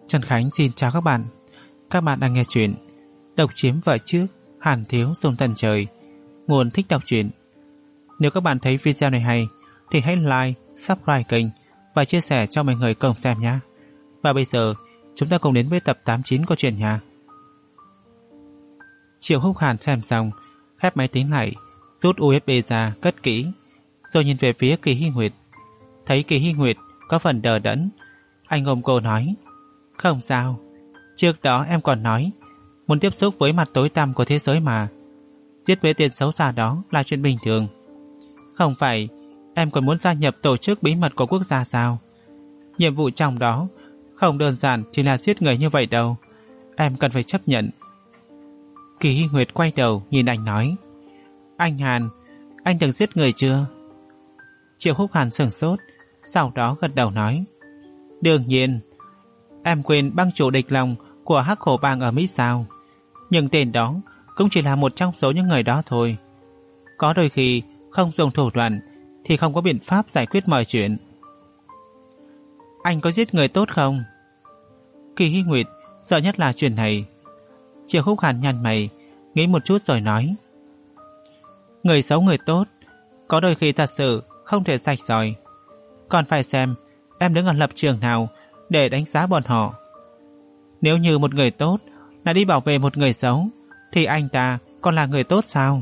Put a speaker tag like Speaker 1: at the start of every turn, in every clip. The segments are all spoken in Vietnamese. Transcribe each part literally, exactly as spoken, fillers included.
Speaker 1: Trần Khánh xin chào các bạn. Các bạn đang nghe chuyện Độc chiếm vợ trước, Hàn thiếu xung tần trời. Nguồn thích đọc truyện. Nếu các bạn thấy video này hay thì hãy like, subscribe kênh và chia sẻ cho mọi người cùng xem nhé. Và bây giờ chúng ta cùng đến với tập tám mươi chín của truyện nha. Triệu Húc Hàn xem xong, khép máy tính lại, rút u ét bê ra cất kỹ, rồi nhìn về phía Kỳ Hy Nguyệt. Thấy Kỳ Hy Nguyệt có phần đờ đẫn, anh ôm cô nói: "Không sao, trước đó em còn nói muốn tiếp xúc với mặt tối tăm của thế giới mà. Giết với tên xấu xa đó là chuyện bình thường. Không phải em còn muốn gia nhập tổ chức bí mật của quốc gia sao? Nhiệm vụ trong đó không đơn giản chỉ là giết người như vậy đâu. Em cần phải chấp nhận." Kỳ Hy Nguyệt quay đầu nhìn anh nói: "Anh Hàn, anh từng giết người chưa?" Triệu Húc Hàn sửng sốt, sau đó gật đầu nói: "Đương nhiên. Em quên băng chủ địch lòng của Hắc Hổ Bang ở Mỹ sao? Nhưng tên đó cũng chỉ là một trong số những người đó thôi. Có đôi khi không dùng thủ đoạn thì không có biện pháp giải quyết mọi chuyện." "Anh có giết người tốt không?" Kỳ Hy Nguyệt sợ nhất là chuyện này. Triệu Húc Hàn nhăn mày, nghĩ một chút rồi nói: "Người xấu người tốt có đôi khi thật sự không thể sạch sỏi. Còn phải xem em đứng ở lập trường nào để đánh giá bọn họ. Nếu như một người tốt là đi bảo vệ một người xấu thì anh ta còn là người tốt sao?"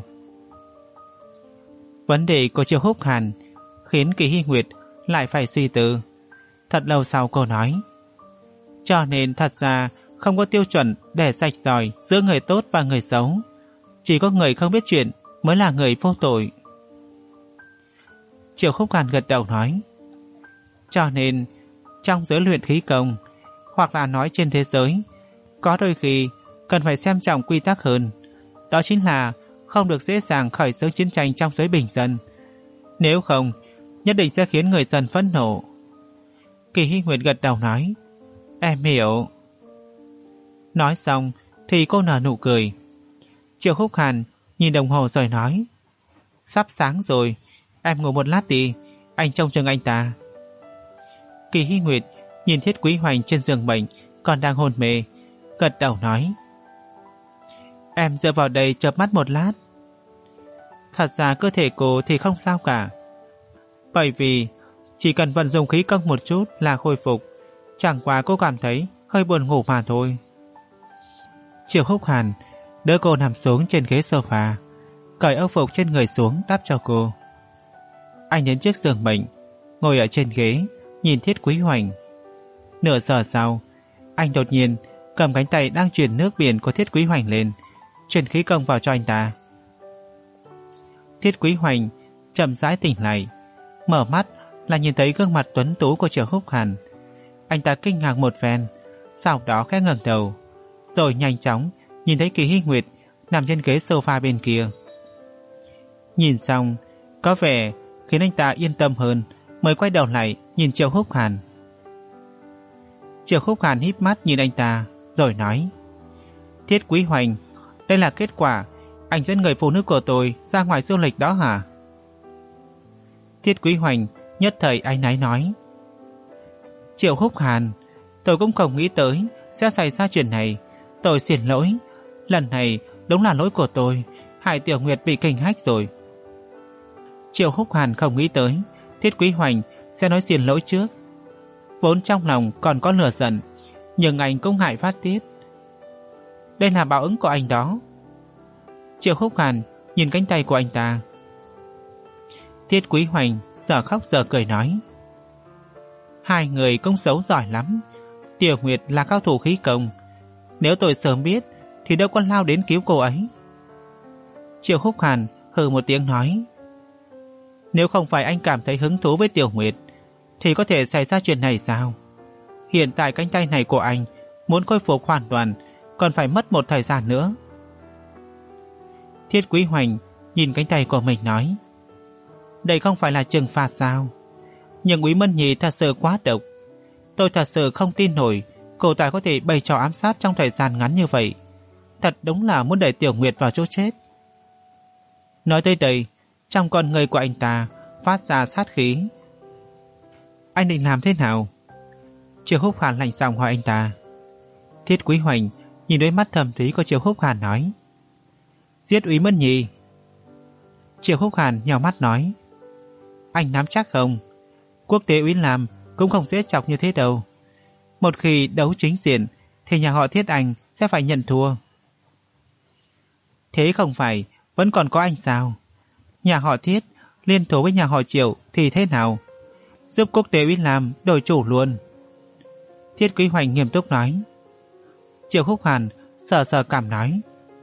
Speaker 1: Vấn đề của Triệu Húc Hàn khiến Kỳ Hy Nguyệt lại phải suy tư. Thật lâu sau cô nói: "Cho nên thật ra không có tiêu chuẩn để sạch sỏi giữa người tốt và người xấu. Chỉ có người không biết chuyện mới là người vô tội." Triệu Húc Hàn gật đầu nói: "Cho nên trong giới luyện khí công, hoặc là nói trên thế giới, có đôi khi cần phải xem trọng quy tắc hơn. Đó chính là không được dễ dàng khởi xướng chiến tranh trong giới bình dân. Nếu không, nhất định sẽ khiến người dân phẫn nộ." Kỳ Hy Nguyệt gật đầu nói: "Em hiểu." Nói xong thì cô nở nụ cười. Triệu Húc Hàn nhìn đồng hồ rồi nói: "Sắp sáng rồi, em ngủ một lát đi, anh trông chừng anh ta." Kỳ Hy Nguyệt nhìn Thiết Quý Hoành trên giường bệnh còn đang hôn mê, gật đầu nói: "Em dựa vào đây chợp mắt một lát." Thật ra cơ thể cô thì không sao cả, bởi vì chỉ cần vận dụng khí công một chút là khôi phục. Chẳng qua cô cảm thấy hơi buồn ngủ mà thôi. Triệu Húc Hàn đỡ cô nằm xuống trên ghế sofa, cởi âu phục trên người xuống đắp cho cô. Anh đến trước giường bệnh, ngồi ở trên ghế nhìn Thiết Quý Hoành. Nửa giờ sau, anh đột nhiên cầm cánh tay đang truyền nước biển của Thiết Quý Hoành lên, truyền khí công vào cho anh ta. Thiết Quý Hoành chậm rãi tỉnh lại, mở mắt là nhìn thấy gương mặt tuấn tú của Triệu Húc Hàn. Anh ta kinh ngạc một phen, sau đó khẽ ngẩng đầu, rồi nhanh chóng nhìn thấy Kỳ Hy Nguyệt nằm trên ghế sofa bên kia. Nhìn xong, có vẻ khiến anh ta yên tâm hơn, mới quay đầu lại nhìn Triệu Húc Hàn. Triệu Húc Hàn híp mắt nhìn anh ta, rồi nói: "Thiết Quý Hoành, đây là kết quả anh dẫn người phụ nữ của tôi ra ngoài du lịch đó hả?" Thiết Quý Hoành nhất thời áy náy nói: "Triệu Húc Hàn, tôi cũng không nghĩ tới sẽ xảy ra chuyện này. Tôi xin lỗi, lần này đúng là lỗi của tôi, hại Tiểu Nguyệt bị kinh hách rồi." Triệu Húc Hàn không nghĩ tới Thiết Quý Hoành sẽ nói xin lỗi trước. Vốn trong lòng còn có lửa giận, nhưng anh cũng ngại phát tiết. Đây là báo ứng của anh đó. Triệu Húc Hàn nhìn cánh tay của anh ta. Thiết Quý Hoành giờ khóc giờ cười nói: "Hai người cũng xấu giỏi lắm. Tiểu Nguyệt là cao thủ khí công, nếu tôi sớm biết thì đâu có lao đến cứu cô ấy." Triệu Húc Hàn hừ một tiếng nói: "Nếu không phải anh cảm thấy hứng thú với Tiểu Nguyệt thì có thể xảy ra chuyện này sao? Hiện tại cánh tay này của anh muốn khôi phục hoàn toàn còn phải mất một thời gian nữa." Thiết Quý Hoành nhìn cánh tay của mình nói: "Đây không phải là trừng phạt sao? Nhưng Úy Mân Nhi thật sự quá độc. Tôi thật sự không tin nổi cô ta có thể bày trò ám sát trong thời gian ngắn như vậy. Thật đúng là muốn đẩy Tiểu Nguyệt vào chỗ chết." Nói tới đây, trong con người của anh ta phát ra sát khí. "Anh định làm thế nào?" Triệu Húc Hàn lạnh giọng hỏi anh ta. Thiết Quý Hoành nhìn đôi mắt thầm thúy của Triệu Húc Hàn nói: Giết Úy Mẫn Nhi. Triệu Húc Hàn nhào mắt nói: Anh nắm chắc không? Quốc tế Úy Lam cũng không dễ chọc như thế đâu. Một khi đấu chính diện thì nhà họ Thiết Anh sẽ phải nhận thua. Thế không phải vẫn còn có anh sao? Nhà họ Thiết liên thủ với nhà họ Triệu thì thế nào? Giúp Quốc tế Úy Lam đổi chủ luôn. Thiết Quý Hoành nghiêm túc nói. Triệu Húc Hàn sờ sờ cảm nói: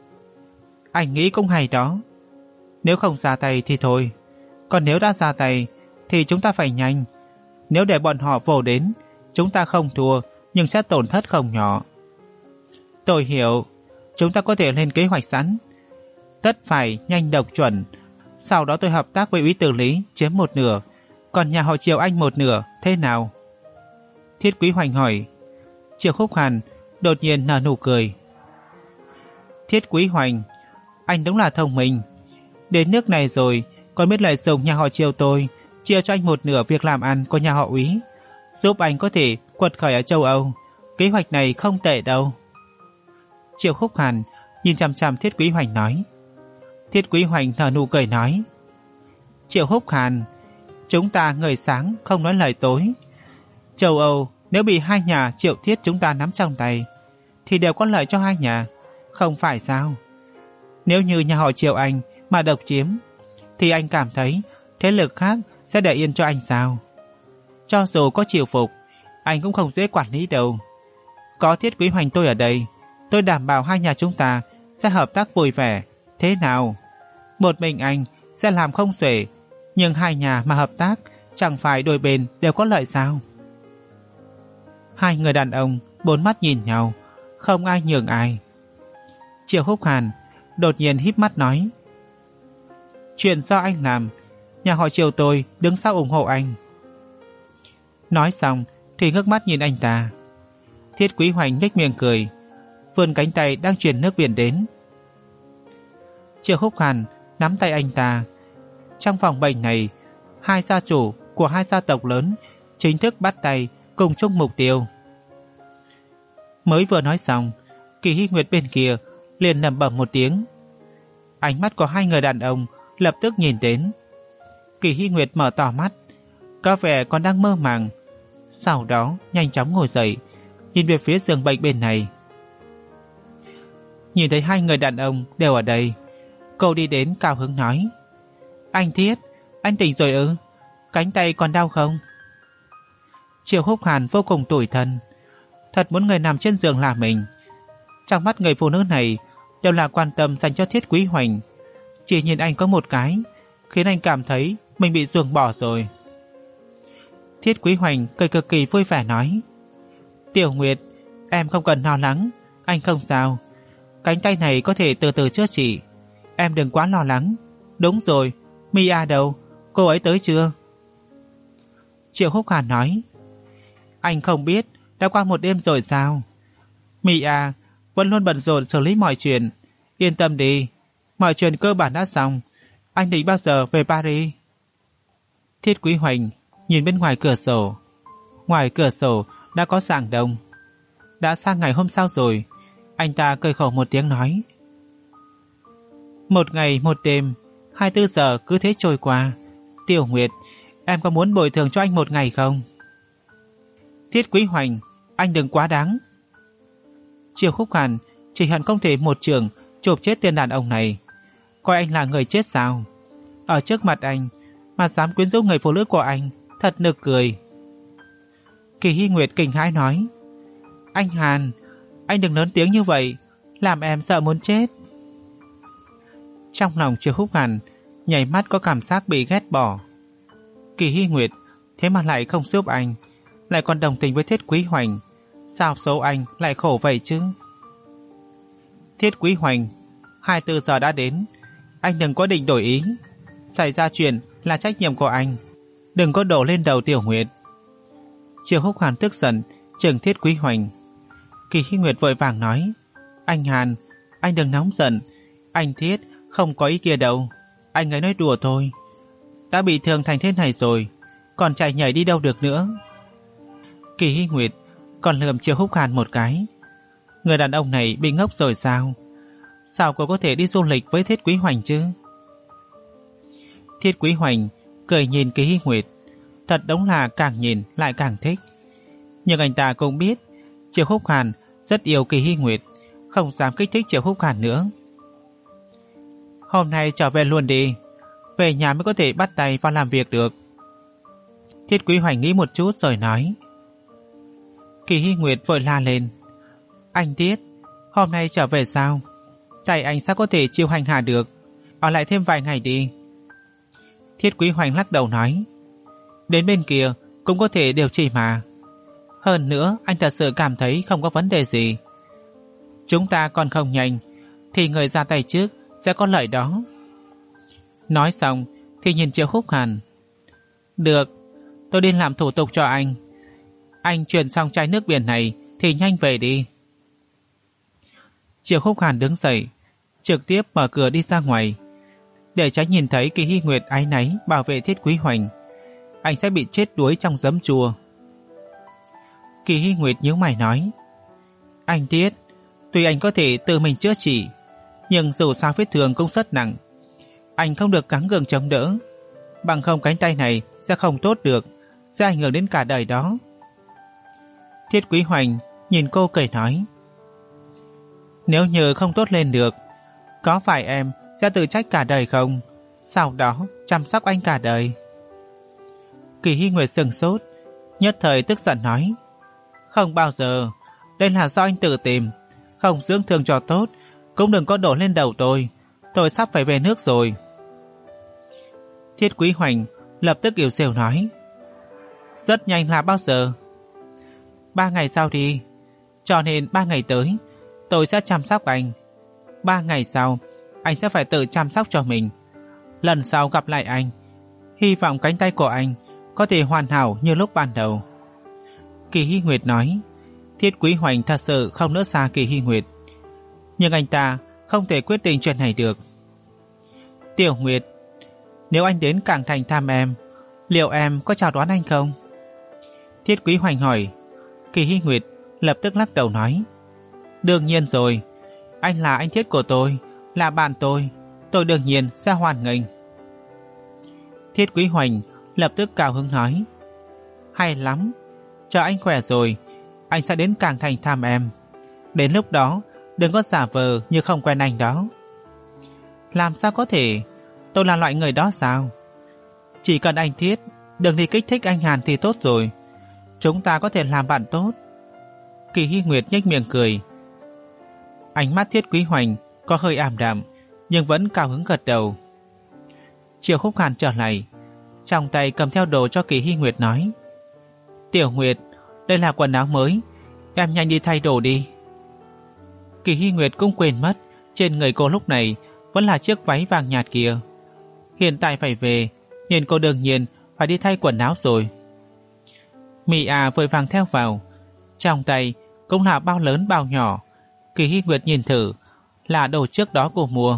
Speaker 1: Anh nghĩ cũng hay đó. Nếu không ra tay thì thôi, còn nếu đã ra tay thì chúng ta phải nhanh. Nếu để bọn họ vồ đến, chúng ta không thua nhưng sẽ tổn thất không nhỏ. Tôi hiểu, chúng ta có thể lên kế hoạch sẵn, tất phải nhanh độc chuẩn. Sau đó tôi hợp tác với Úy Tử Lý chiếm một nửa, còn nhà họ Triệu Anh một nửa, thế nào? Thiết Quý Hoành hỏi. Triệu Húc Hàn đột nhiên nở nụ cười. Thiết Quý Hoành, anh đúng là thông minh. Đến nước này rồi còn biết lợi dụng nhà họ Triệu tôi chia cho anh một nửa việc làm ăn của nhà họ Úy, giúp anh có thể quật khởi ở châu Âu. Kế hoạch này không tệ đâu. Triệu Húc Hàn nhìn chằm chằm Thiết Quý Hoành nói. Thiết Quý Hoành nở nụ cười nói: Triệu Húc Hàn, chúng ta người sáng không nói lời tối. Châu Âu nếu bị hai nhà Triệu Thiết chúng ta nắm trong tay thì đều có lợi cho hai nhà, không phải sao? Nếu như nhà họ Triệu Anh mà độc chiếm thì anh cảm thấy thế lực khác sẽ để yên cho anh sao? Cho dù có chịu phục, anh cũng không dễ quản lý đâu. Có Thiết Quý Hoành tôi ở đây, tôi đảm bảo hai nhà chúng ta sẽ hợp tác vui vẻ. Thế nào? Một mình anh sẽ làm không xuể, nhưng hai nhà mà hợp tác chẳng phải đôi bên đều có lợi sao? Hai người đàn ông bốn mắt nhìn nhau, không ai nhường ai. Triệu Húc Hàn đột nhiên híp mắt nói: Chuyện do anh làm, nhà họ Triệu tôi đứng sau ủng hộ anh. Nói xong thì ngước mắt nhìn anh ta. Thiết Quý Hoành nhếch miệng cười, vươn cánh tay đang truyền nước biển đến. Triệu Húc Hàn nắm tay anh ta. Trong phòng bệnh này, hai gia chủ của hai gia tộc lớn chính thức bắt tay cùng chung mục tiêu. Mới vừa nói xong, Kỳ Hy Nguyệt bên kia liền lẩm bẩm một tiếng. Ánh mắt của hai người đàn ông lập tức nhìn đến. Kỳ Hy Nguyệt mở to mắt, có vẻ còn đang mơ màng. Sau đó nhanh chóng ngồi dậy, nhìn về phía giường bệnh bên này. Nhìn thấy hai người đàn ông đều ở đây, cô đi đến cao hứng nói: Anh Thiết, anh tỉnh rồi ư? Cánh tay còn đau không? Triệu Húc Hàn vô cùng tủi thân, thật muốn người nằm trên giường là mình. Trong mắt người phụ nữ này đều là quan tâm dành cho Thiết Quý Hoành. Chỉ nhìn anh có một cái khiến anh cảm thấy mình bị ruồng bỏ rồi. Thiết Quý Hoành cười cực kỳ vui vẻ nói: Tiểu Nguyệt, em không cần lo lắng, anh không sao. Cánh tay này có thể từ từ chữa trị, em đừng quá lo lắng. Đúng rồi, Mia đâu? Cô ấy tới chưa? Triệu Húc Hàn nói: Anh không biết đã qua một đêm rồi sao? Mia vẫn luôn bận rộn xử lý mọi chuyện. Yên tâm đi, mọi chuyện cơ bản đã xong. Anh định bao giờ về Paris? Thiết Quý Hoành nhìn bên ngoài cửa sổ. Ngoài cửa sổ đã có rạng đông. Đã sang ngày hôm sau rồi. Anh ta cười khổ một tiếng nói: Một ngày một đêm, hai mươi bốn giờ cứ thế trôi qua. Tiểu Nguyệt, em có muốn bồi thường cho anh một ngày không? Thiết Quý Hoành, anh đừng quá đáng. Triệu Húc Hàn chỉ hận không thể một chưởng chộp chết tên đàn ông này. Coi anh là người chết sao? Ở trước mặt anh mà dám quyến rũ người phụ nữ của anh, thật nực cười. Kỳ Hy Nguyệt kinh hãi nói: Anh Hàn, anh đừng lớn tiếng như vậy, làm em sợ muốn chết. Trong lòng Triệu Húc Hàn nhảy mắt có cảm giác bị ghét bỏ. Kỳ Hy Nguyệt thế mà lại không giúp anh, lại còn đồng tình với Thiết Quý Hoành. Sao số anh lại khổ vậy chứ? Thiết Quý Hoành, hai mươi bốn giờ đã đến, anh đừng có định đổi ý. Xảy ra chuyện là trách nhiệm của anh, đừng có đổ lên đầu Tiểu Nguyệt. Triệu Húc Hàn tức giận trừng Thiết Quý Hoành. Kỳ Hy Nguyệt vội vàng nói: Anh Hàn, anh đừng nóng giận. Anh Thiết không có ý kia đâu, anh ấy nói đùa thôi. Đã bị thương thành thế này rồi, còn chạy nhảy đi đâu được nữa. Kỳ Hy Nguyệt còn lườm Triệu Húc Hàn một cái. Người đàn ông này bị ngốc rồi sao? Sao cô có thể đi du lịch với Thiết Quý Hoành chứ? Thiết Quý Hoành cười nhìn Kỳ Hy Nguyệt, thật đúng là càng nhìn lại càng thích. Nhưng anh ta cũng biết Triệu Húc Hàn rất yêu Kỳ Hy Nguyệt, không dám kích thích Triệu Húc Hàn nữa. Hôm nay trở về luôn đi, về nhà mới có thể bắt tay vào làm việc được. Thiết Quý Hoành nghĩ một chút rồi nói. Kỳ Hy Nguyệt vội la lên. Anh Tiết, hôm nay trở về sao? Tay anh sao có thể chịu hành hạ được, ở lại thêm vài ngày đi. Thiết Quý Hoành lắc đầu nói. Đến bên kia cũng có thể điều trị mà. Hơn nữa anh thật sự cảm thấy không có vấn đề gì. Chúng ta còn không nhanh thì người ra tay trước sẽ có lợi đó. Nói xong thì nhìn Triệu Húc Hàn. Được, tôi đi làm thủ tục cho anh. Anh chuyển xong chai nước biển này thì nhanh về đi. Triệu Húc Hàn đứng dậy, trực tiếp mở cửa đi ra ngoài. Để tránh nhìn thấy Kỳ Hy Nguyệt áy náy bảo vệ Thiết Quý Hoành, anh sẽ bị chết đuối trong giấm chua. Kỳ Hy Nguyệt nhíu mày nói. Anh Tiết, tuy anh có thể tự mình chữa trị, nhưng dù sao vết thương cũng rất nặng. Anh không được gắng gượng chống đỡ, bằng không cánh tay này sẽ không tốt được, sẽ ảnh hưởng đến cả đời đó. Thiết Quý Hoành nhìn cô cười nói. Nếu như không tốt lên được, có phải em sẽ tự trách cả đời không? Sau đó chăm sóc anh cả đời. Kỳ Hy Nguyệt sừng sốt, nhất thời tức giận nói. Không bao giờ, đây là do anh tự tìm. Không dưỡng thương cho tốt, cũng đừng có đổ lên đầu tôi. Tôi sắp phải về nước rồi. Thiết Quý Hoành lập tức yếu xìu nói. Rất nhanh là bao giờ? Ba ngày sau đi. Cho nên ba ngày tới tôi sẽ chăm sóc anh. Ba ngày sau anh sẽ phải tự chăm sóc cho mình. Lần sau gặp lại anh, hy vọng cánh tay của anh có thể hoàn hảo như lúc ban đầu. Kỳ Hy Nguyệt nói. Thiết Quý Hoành thật sự không nỡ xa Kỳ Hy Nguyệt, nhưng anh ta không thể quyết định chuyện này được. Tiểu Nguyệt, nếu anh đến Cảng Thành thăm em, liệu em có chào đón anh không? Thiết Quý Hoành hỏi. Kỳ Hy Nguyệt lập tức lắc đầu nói. Đương nhiên rồi, anh là anh Thiết của tôi, là bạn tôi, tôi đương nhiên sẽ hoan nghênh. Thiết Quý Hoành lập tức cao hứng nói. Hay lắm, chờ anh khỏe rồi, anh sẽ đến Cảng Thành thăm em. Đến lúc đó đừng có giả vờ như không quen anh đó. Làm sao có thể, tôi là loại người đó sao? Chỉ cần anh Thiết đừng đi kích thích anh Hàn thì tốt rồi, chúng ta có thể làm bạn tốt. Kỳ Hy Nguyệt nhếch miệng cười. Ánh mắt Thiết Quý Hoành có hơi ảm đạm, nhưng vẫn cao hứng gật đầu. Triệu Húc Hàn trở lại, trong tay cầm theo đồ cho Kỳ Hy Nguyệt nói. Tiểu Nguyệt, đây là quần áo mới, em nhanh đi thay đồ đi. Kỳ Hy Nguyệt cũng quên mất trên người cô lúc này vẫn là chiếc váy vàng nhạt kia. Hiện tại phải về, nên cô đương nhiên phải đi thay quần áo rồi. Mia vội vàng theo vào, trong tay cũng là bao lớn bao nhỏ. Kỳ Hy Nguyệt nhìn thử, là đồ trước đó cô mua.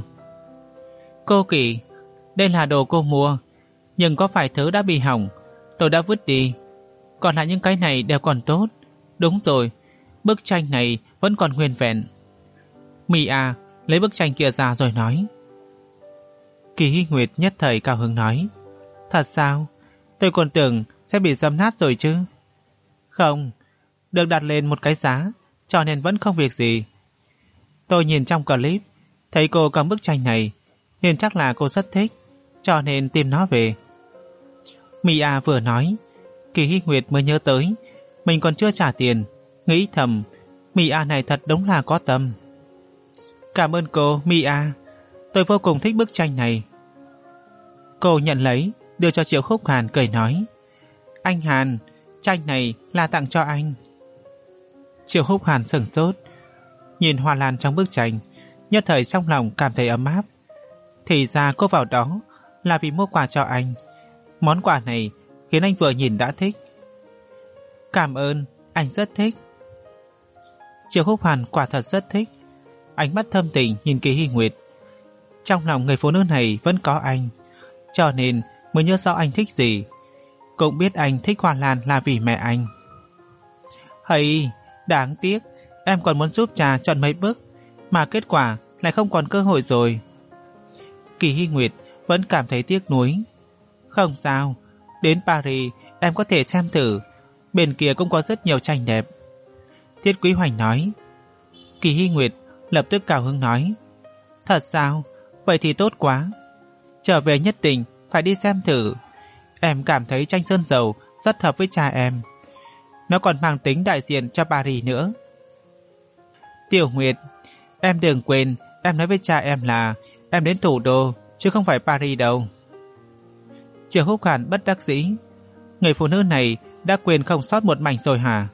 Speaker 1: Cô Kỳ, đây là đồ cô mua, nhưng có phải thứ đã bị hỏng, tôi đã vứt đi. Còn lại những cái này đều còn tốt. Đúng rồi, bức tranh này vẫn còn nguyên vẹn. Mia lấy bức tranh kia ra rồi nói. Kỳ Hy Nguyệt nhất thời cao hứng nói. Thật sao? Tôi còn tưởng sẽ bị dâm nát rồi chứ. Không, được đặt lên một cái giá, cho nên vẫn không việc gì. Tôi nhìn trong clip, thấy cô cầm bức tranh này, nên chắc là cô rất thích, cho nên tìm nó về. Mia vừa nói, Kỳ Hy Nguyệt mới nhớ tới mình còn chưa trả tiền, nghĩ thầm, Mia này thật đúng là có tâm. Cảm ơn cô, Mia, tôi vô cùng thích bức tranh này. Cô nhận lấy, đưa cho Triệu Húc Hàn cười nói. Anh Hàn, tranh này là tặng cho anh. Triệu Húc Hàn sửng sốt, nhìn hoa lan trong bức tranh, nhất thời trong lòng cảm thấy ấm áp. Thì ra cô vào đó là vì mua quà cho anh. Món quà này khiến anh vừa nhìn đã thích. Cảm ơn, anh rất thích. Triệu Húc Hàn quả thật rất thích, ánh mắt thâm tình nhìn Kỳ Hy Nguyệt. Trong lòng người phụ nữ này vẫn có anh, cho nên mới nhớ rõ anh thích gì, cũng biết anh thích hoa lan là vì mẹ anh. Hay, đáng tiếc Em còn muốn giúp cha chọn mấy bước, mà kết quả lại không còn cơ hội rồi. Kỳ Hy Nguyệt vẫn cảm thấy tiếc nuối. Không sao, đến Paris em có thể xem thử, bên kia cũng có rất nhiều tranh đẹp. Thiết Quý Hoành nói. Kỳ Hy Nguyệt lập tức cao hứng nói. Thật sao? Vậy thì tốt quá. Trở về nhất định phải đi xem thử. Em cảm thấy tranh sơn dầu rất hợp với cha em. Nó còn mang tính đại diện cho Paris nữa. Tiểu Nguyệt, em đừng quên em nói với cha em là em đến thủ đô chứ không phải Paris đâu. Triệu Húc Hàn bất đắc dĩ. Người phụ nữ này đã quên không sót một mảnh rồi hả?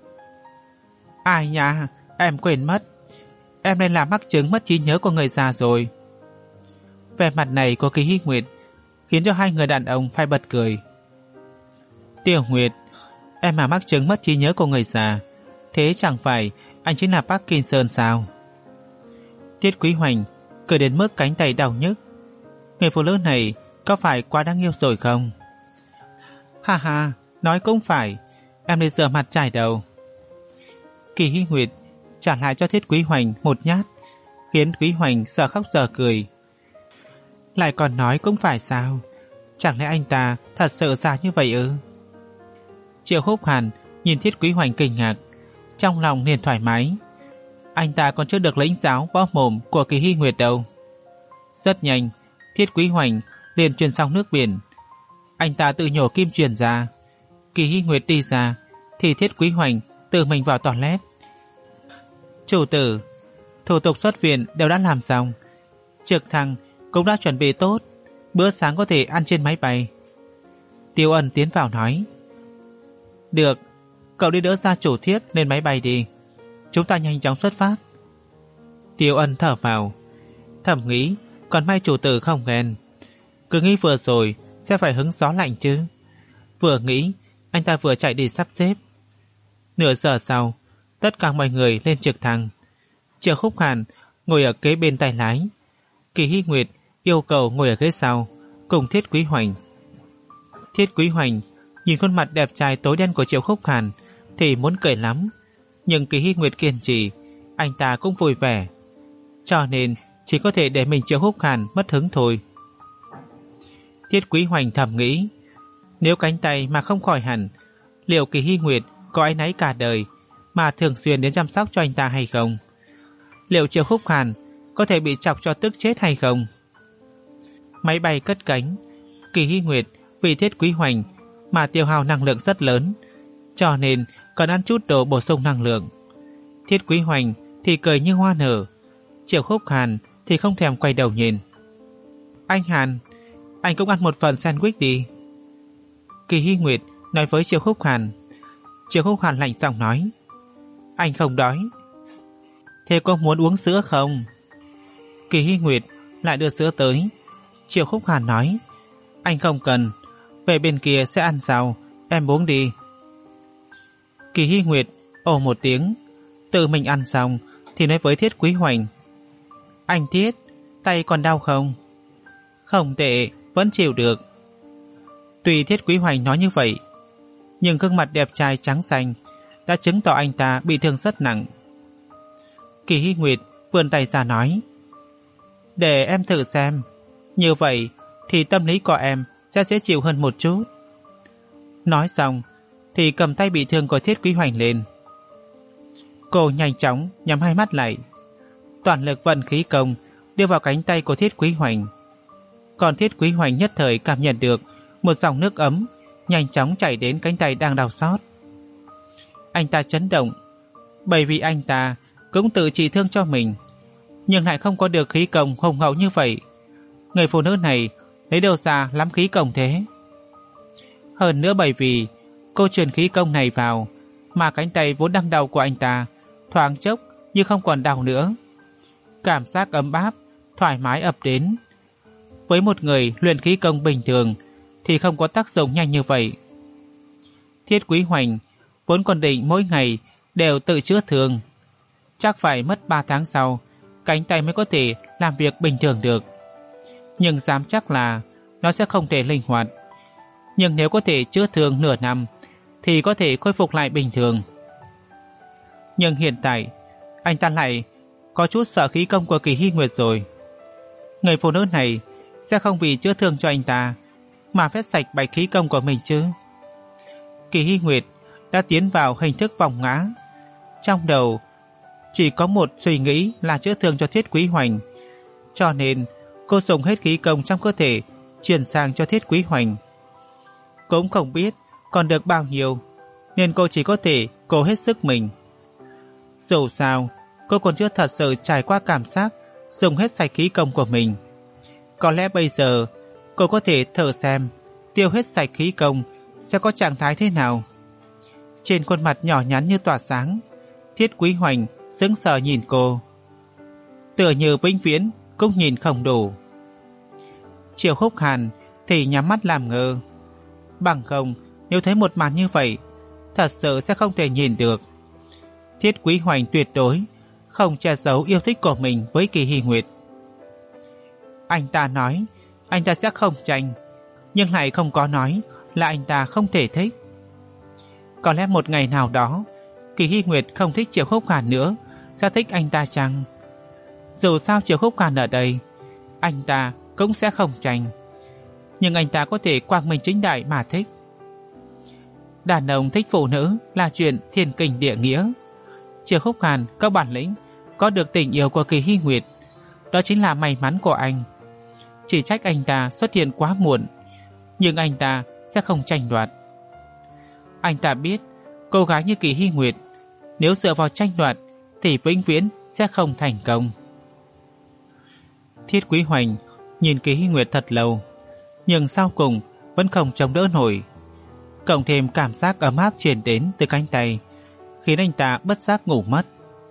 Speaker 1: Ai nha, em quên mất. Em nên làm mắc chứng mất trí nhớ của người già rồi. Vẻ mặt này của Kỳ Hy Nguyệt khiến cho hai người đàn ông phải bật cười. Tiểu Nguyệt, em mà mắc chứng mất trí nhớ của người già, thế chẳng phải anh chính là Parkinson sao? Tiết Quý Hoành cười đến mức cánh tay đau nhức. Người phụ nữ này có phải quá đáng yêu rồi không? Ha ha, nói cũng phải. Em đi rửa mặt chải đầu. Kỳ Hy Nguyệt trả lại cho Thiết Quý Hoành một nhát, khiến Quý Hoành sợ khóc sợ cười. Lại còn nói cũng phải sao? Chẳng lẽ anh ta thật sự già như vậy ư? Triệu Húc Hàn nhìn Thiết Quý Hoành kinh ngạc, trong lòng liền thoải mái. Anh ta còn chưa được lĩnh giáo võ mồm của Kỳ Hy Nguyệt đâu. Rất nhanh, Thiết Quý Hoành liền truyền xong nước biển. Anh ta tự nhổ kim truyền ra. Kỳ Hy Nguyệt đi ra thì Thiết Quý Hoành tự mình vào toilet. Chủ tử, thủ tục xuất viện đều đã làm xong, trực thăng cũng đã chuẩn bị tốt, bữa sáng có thể ăn trên máy bay. Tiêu Ân tiến vào nói. Được, cậu đi đỡ gia chủ Thiết lên máy bay đi, chúng ta nhanh chóng xuất phát. Tiêu Ân thở vào, thầm nghĩ còn may chủ tử không ghen. Cứ nghĩ vừa rồi sẽ phải hứng gió lạnh chứ. Vừa nghĩ anh ta vừa chạy đi sắp xếp. Nửa giờ sau, tất cả mọi người lên trực thăng. Triệu Húc Hàn ngồi ở kế bên tay lái. Kỳ Hy Nguyệt yêu cầu ngồi ở ghế sau cùng Thiết Quý Hoành. Thiết Quý Hoành nhìn khuôn mặt đẹp trai tối đen của Triệu Húc Hàn thì muốn cười lắm, nhưng Kỳ Hy Nguyệt kiên trì, anh ta cũng vui vẻ, cho nên chỉ có thể để mình Triệu Húc Hàn mất hứng thôi. Thiết Quý Hoành thầm nghĩ, nếu cánh tay mà không khỏi hẳn, liệu Kỳ Hy Nguyệt có áy náy cả đời mà thường xuyên đến chăm sóc cho anh ta hay không? Liệu Triệu Húc Hàn có thể bị chọc cho tức chết hay không? Máy bay cất cánh. Kỳ Hy Nguyệt vì Thiết Quý Hoành mà tiêu hao năng lượng rất lớn, cho nên cần ăn chút đồ bổ sung năng lượng. Thiết Quý Hoành thì cười như hoa nở, Triệu Húc Hàn thì không thèm quay đầu nhìn. Anh Hàn, anh cũng ăn một phần sandwich đi. Kỳ Hy Nguyệt nói với Triệu Húc Hàn. Triệu Húc Hàn lạnh giọng nói, anh không đói. Thế có muốn uống sữa không? Kỳ Hy Nguyệt lại đưa sữa tới. Triệu Húc Hàn nói, anh không cần, về bên kia sẽ ăn sau, em uống đi. Kỳ Hy Nguyệt ồ một tiếng, tự mình ăn xong thì nói với Thiết Quý Hoành, anh Thiết, tay còn đau không? Không tệ, vẫn chịu được. Tuy Thiết Quý Hoành nói như vậy, nhưng gương mặt đẹp trai trắng xanh đã chứng tỏ anh ta bị thương rất nặng. Kỳ Hy Nguyệt vươn tay ra nói, để em thử xem, như vậy thì tâm lý của em sẽ dễ chịu hơn một chút. Nói xong thì cầm tay bị thương của Thiết Quý Hoành lên. Cô nhanh chóng nhắm hai mắt lại, toàn lực vận khí công đưa vào cánh tay của Thiết Quý Hoành. Còn Thiết Quý Hoành nhất thời cảm nhận được một dòng nước ấm nhanh chóng chảy đến cánh tay đang đau xót. Anh ta chấn động, bởi vì anh ta cũng tự trị thương cho mình, nhưng lại không có được khí công hùng hậu như vậy. Người phụ nữ này lấy đâu ra lắm khí công thế? Hơn nữa bởi vì cô truyền khí công này vào, mà cánh tay vốn đang đau của anh ta thoáng chốc như không còn đau nữa. Cảm giác ấm áp, thoải mái ập đến. Với một người luyện khí công bình thường thì không có tác dụng nhanh như vậy. Thiết Quý Hoành vốn còn định mỗi ngày đều tự chữa thương, chắc phải mất ba tháng sau cánh tay mới có thể làm việc bình thường được. Nhưng dám chắc là nó sẽ không thể linh hoạt. Nhưng nếu có thể chữa thương nửa năm thì có thể khôi phục lại bình thường. Nhưng hiện tại anh ta lại có chút sợ khí công của Kỳ Hy Nguyệt rồi. Người phụ nữ này sẽ không vì chữa thương cho anh ta mà phét sạch bạch khí công của mình chứ. Kỳ Hy Nguyệt đã tiến vào hình thức vòng ngã. Trong đầu chỉ có một suy nghĩ là chữa thương cho Thiết Quý Hoành, cho nên cô dùng hết khí công trong cơ thể chuyển sang cho Thiết Quý Hoành. Cũng không biết còn được bao nhiêu, nên cô chỉ có thể cố hết sức mình. Dù sao, cô còn chưa thật sự trải qua cảm giác dùng hết sạch khí công của mình. Có lẽ bây giờ cô có thể thử xem tiêu hết sạch khí công sẽ có trạng thái thế nào. Trên khuôn mặt nhỏ nhắn như tỏa sáng, Thiết Quý Hoành sững sờ nhìn cô, tựa như vĩnh viễn cũng nhìn không đủ. Triệu Húc Hàn thì nhắm mắt làm ngơ. Bằng không, nếu thấy một màn như vậy, thật sự sẽ không thể nhìn được. Thiết Quý Hoành tuyệt đối không che giấu yêu thích của mình với Kỳ Hy Nguyệt. Anh ta nói anh ta sẽ không tranh, nhưng lại không có nói là anh ta không thể thích. Có lẽ một ngày nào đó Kỳ Hy Nguyệt không thích Triệu Húc Hàn nữa, sẽ thích anh ta chăng? Dù sao Triệu Húc Hàn ở đây, anh ta cũng sẽ không tranh, nhưng anh ta có thể quang minh chính đại mà thích. Đàn ông thích phụ nữ là chuyện thiên kinh địa nghĩa. Triệu Húc Hàn có bản lĩnh có được tình yêu của Kỳ Hy Nguyệt, đó chính là may mắn của anh. Chỉ trách anh ta xuất hiện quá muộn, nhưng anh ta sẽ không tranh đoạt. Anh ta biết cô gái như Kỳ Hy Nguyệt nếu dựa vào tranh đoạt thì vĩnh viễn sẽ không thành công. Thiết Quý Hoành nhìn Kỳ Hy Nguyệt thật lâu, nhưng sau cùng vẫn không chống đỡ nổi. Cộng thêm cảm giác ấm áp truyền đến từ cánh tay, khiến anh ta bất giác ngủ mất.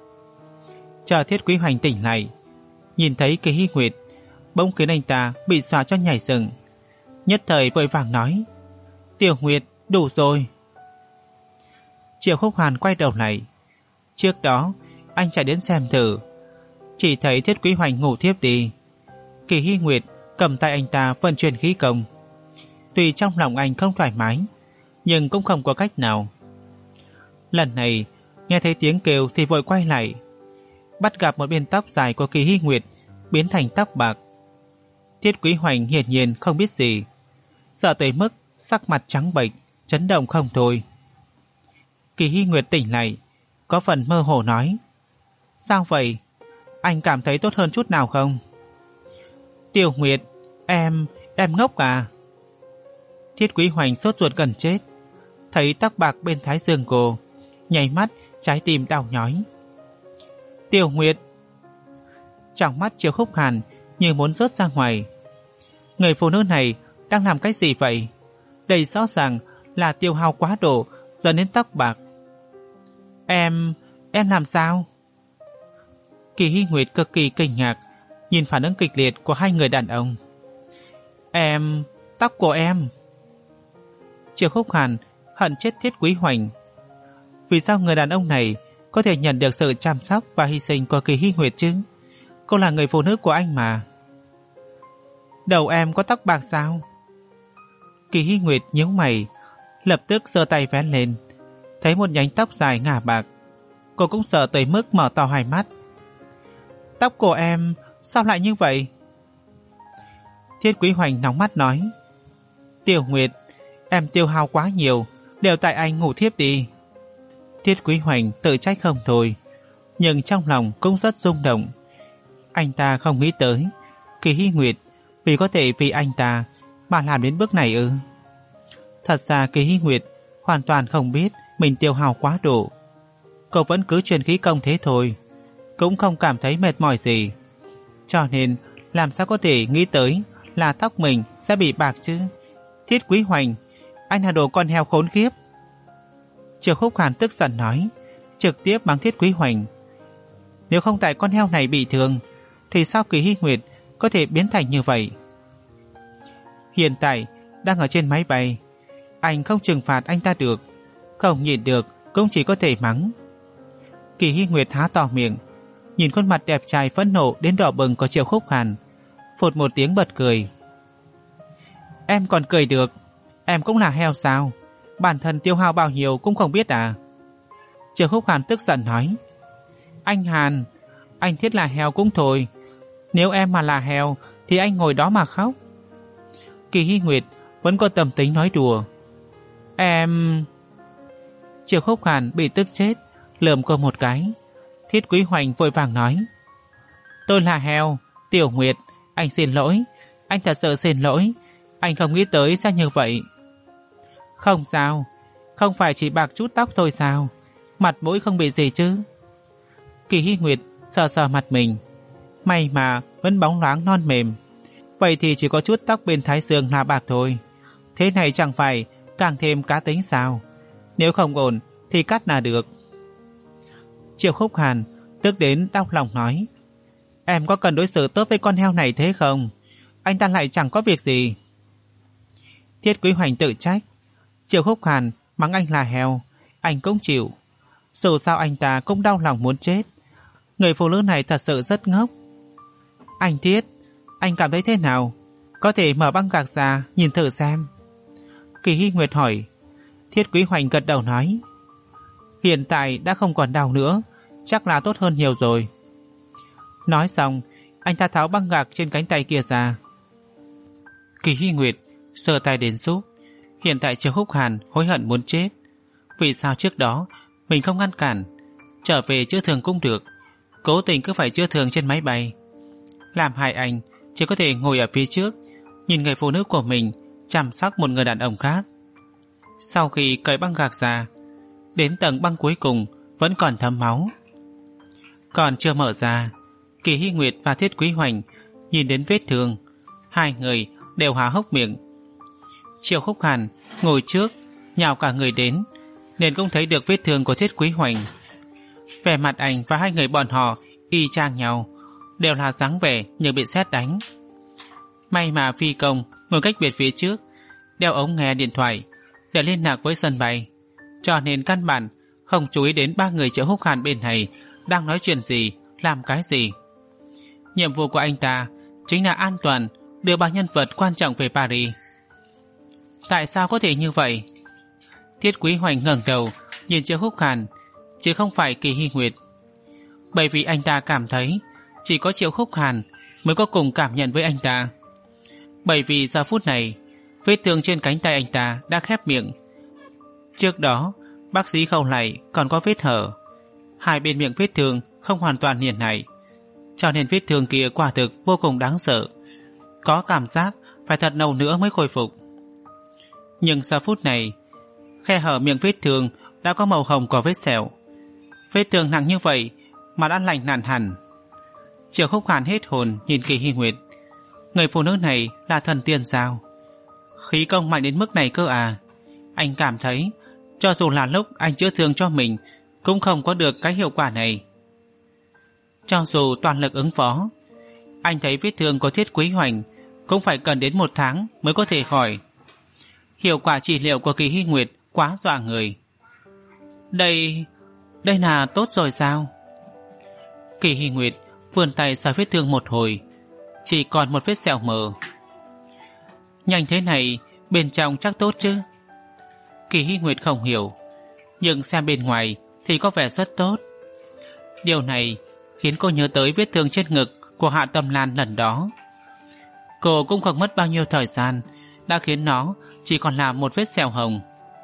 Speaker 1: Chờ Thiết Quý Hoành tỉnh lại, nhìn thấy Kỳ Hy Nguyệt, bỗng khiến anh ta bị dọa cho nhảy dựng. Nhất thời vội vàng nói: Tiểu Nguyệt, đủ rồi. Triệu Húc Hàn quay đầu lại. Trước đó anh chạy đến xem thử, chỉ thấy Thiết Quý Hoành ngủ thiếp đi. Kỳ Hy Nguyệt cầm tay anh ta vận chuyển khí công. Tuy trong lòng anh không thoải mái, nhưng cũng không có cách nào. Lần này nghe thấy tiếng kêu thì vội quay lại, bắt gặp một biên tóc dài của Kỳ Hy Nguyệt biến thành tóc bạc. Thiết Quý Hoành hiển nhiên không biết gì, sợ tới mức sắc mặt trắng bệch, chấn động không thôi. Kỳ Hy Nguyệt tỉnh lại, có phần mơ hồ nói: Sao vậy? Anh cảm thấy tốt hơn chút nào không? Tiểu Nguyệt, em, em ngốc à? Thiết Quý Hoành sốt ruột gần chết, thấy tóc bạc bên thái dương cô, nháy mắt trái tim đau nhói. Tiểu Nguyệt! Trong mắt Triệu Húc Hàn như muốn rớt ra ngoài. Người phụ nữ này đang làm cái gì vậy? Đây rõ ràng là tiêu hao quá độ dẫn đến tóc bạc. Em... em làm sao? Kỳ Hy Nguyệt cực kỳ kinh ngạc nhìn phản ứng kịch liệt của hai người đàn ông. Em... tóc của em... Triệu Húc Hàn hận chết Thiết Quý Hoành. Vì sao người đàn ông này có thể nhận được sự chăm sóc và hy sinh của Kỳ Hy Nguyệt chứ? Cô là người phụ nữ của anh mà. Đầu em có tóc bạc sao? Kỳ Hy Nguyệt nhíu mày, lập tức giơ tay vén lên, thấy một nhánh tóc dài ngả bạc. Cô cũng sợ tới mức mở to hai mắt. Tóc của em sao lại như vậy? Thiết Quý Hoành nóng mắt nói: Tiểu Nguyệt, em tiêu hao quá nhiều, đều tại anh ngủ thiếp đi. Thiết Quý Hoành tự trách không thôi, nhưng trong lòng cũng rất rung động. Anh ta không nghĩ tới Kỳ Hy Nguyệt vì có thể vì anh ta mà làm đến bước này ư? Thật ra Kỳ Hy Nguyệt hoàn toàn không biết mình tiêu hao quá độ. Cô vẫn cứ truyền khí công thế thôi, cũng không cảm thấy mệt mỏi gì, cho nên làm sao có thể nghĩ tới là tóc mình sẽ bị bạc chứ? Thiết Quý Hoành, anh là đồ con heo khốn khiếp. Triệu Húc Hàn tức giận nói, trực tiếp mắng Thiết Quý Hoành. Nếu không tại con heo này bị thương, thì sao Kỳ Hy Nguyệt có thể biến thành như vậy? Hiện tại đang ở trên máy bay, anh không trừng phạt anh ta được, không nhịn được cũng chỉ có thể mắng. Kỳ Hy Nguyệt há to miệng, nhìn khuôn mặt đẹp trai phẫn nộ đến đỏ bừng của Triệu Húc Hàn, phụt một tiếng bật cười. Em còn cười được? Em cũng là heo sao? Bản thân tiêu hao bao nhiêu cũng không biết à? Triệu Húc Hàn tức giận nói. Anh Hàn, anh Thiết là heo cũng thôi. Nếu em mà là heo thì anh ngồi đó mà khóc. Kỳ Hy Nguyệt vẫn có tâm tính nói đùa. Em... Triệu Khúc Hàn bị tức chết, lườm cô một cái. Thiết Quý Hoành vội vàng nói. Tôi là heo, Tiểu Nguyệt, anh xin lỗi. Anh thật sự xin lỗi. Anh không nghĩ tới sẽ như vậy. Không sao, không phải chỉ bạc chút tóc thôi sao? Mặt mũi không bị gì chứ? Kỳ Hy Nguyệt sờ sờ mặt mình. May mà vẫn bóng loáng non mềm. Vậy thì chỉ có chút tóc bên thái dương là bạc thôi. Thế này chẳng phải càng thêm cá tính sao? Nếu không ổn thì cắt là được. Triệu Khúc Hàn tức đến đau lòng nói. Em có cần đối xử tốt với con heo này thế không? Anh ta lại chẳng có việc gì. Thiết Quý Hoành tự trách. Triệu Khúc Hàn mắng anh là heo, anh cũng chịu. Dù sao anh ta cũng đau lòng muốn chết. Người phụ nữ này thật sự rất ngốc. Anh Thiết, anh cảm thấy thế nào? Có thể mở băng gạc ra nhìn thử xem. Kỳ Hy Nguyệt hỏi. Thiết Quý Hoành gật đầu nói. Hiện tại đã không còn đau nữa, chắc là tốt hơn nhiều rồi. Nói xong, anh ta tháo băng gạc trên cánh tay kia ra. Kỳ Hy Nguyệt sờ tay đến giúp. Hiện tại Triệu Khúc Hàn hối hận muốn chết. Vì sao trước đó mình không ngăn cản? Trở về chữa thương cũng được, cố tình cứ phải chữa thương trên máy bay. Làm hại anh chỉ có thể ngồi ở phía trước, nhìn người phụ nữ của mình chăm sóc một người đàn ông khác. Sau khi cởi băng gạc ra, đến tầng băng cuối cùng vẫn còn thấm máu. Còn chưa mở ra, Kỳ Hy Nguyệt và Thiết Quý Hoành nhìn đến vết thương, hai người đều há hốc miệng. Triệu Khúc Hàn ngồi trước, nhào cả người đến, nên cũng thấy được vết thương của Thiết Quý Hoành. Vẻ mặt anh và hai người bọn họ y chang nhau, đều là dáng vẻ như bị sét đánh. May mà phi công ngồi cách biệt phía trước, đeo ống nghe điện thoại để liên lạc với sân bay, cho nên căn bản không chú ý đến ba người Triệu Khúc Hàn bên này đang nói chuyện gì, làm cái gì. Nhiệm vụ của anh ta chính là an toàn đưa ba nhân vật quan trọng về Paris. Tại sao có thể như vậy? Thiết Quý Hoành ngẩng đầu nhìn Triệu Khúc Hàn, chứ không phải Kỳ Hy Nguyệt. Bởi vì anh ta cảm thấy chỉ có Triệu Khúc Hàn mới có cùng cảm nhận với anh ta. Bởi vì giờ phút này vết thương trên cánh tay anh ta đã khép miệng. Trước đó bác sĩ khâu lại còn có vết hở, hai bên miệng vết thương không hoàn toàn liền này, cho nên vết thương kia quả thực vô cùng đáng sợ, có cảm giác phải thật lâu nữa mới khôi phục. Nhưng giờ phút này khe hở miệng vết thương đã có màu hồng của vết sẹo. Vết thương nặng như vậy mà đã lành nạn hẳn. Triệu Khúc Hàn hết hồn nhìn Kỳ Hy Nguyệt. Người phụ nữ này là thần tiên sao? Khí công mạnh đến mức này cơ à? Anh cảm thấy cho dù là lúc anh chữa thương cho mình cũng không có được cái hiệu quả này. Cho dù toàn lực ứng phó, anh thấy vết thương của Thiết Quý Hoành cũng phải cần đến một tháng mới có thể khỏi. Hiệu quả trị liệu của Kỳ Hy Nguyệt quá dọa người. Đây... đây là tốt rồi sao? Kỳ Hy Nguyệt vươn tay sờ vết thương một hồi, chỉ còn một vết sẹo mờ. Nhanh thế này, bên trong chắc tốt chứ? Kỳ Hy Nguyệt không hiểu, nhưng xem bên ngoài thì có vẻ rất tốt. Điều này khiến cô nhớ tới vết thương trên ngực của Hạ Tâm Lan lần đó. Cô cũng không mất bao nhiêu thời gian đã khiến nó chỉ còn là một vết sẹo hồng.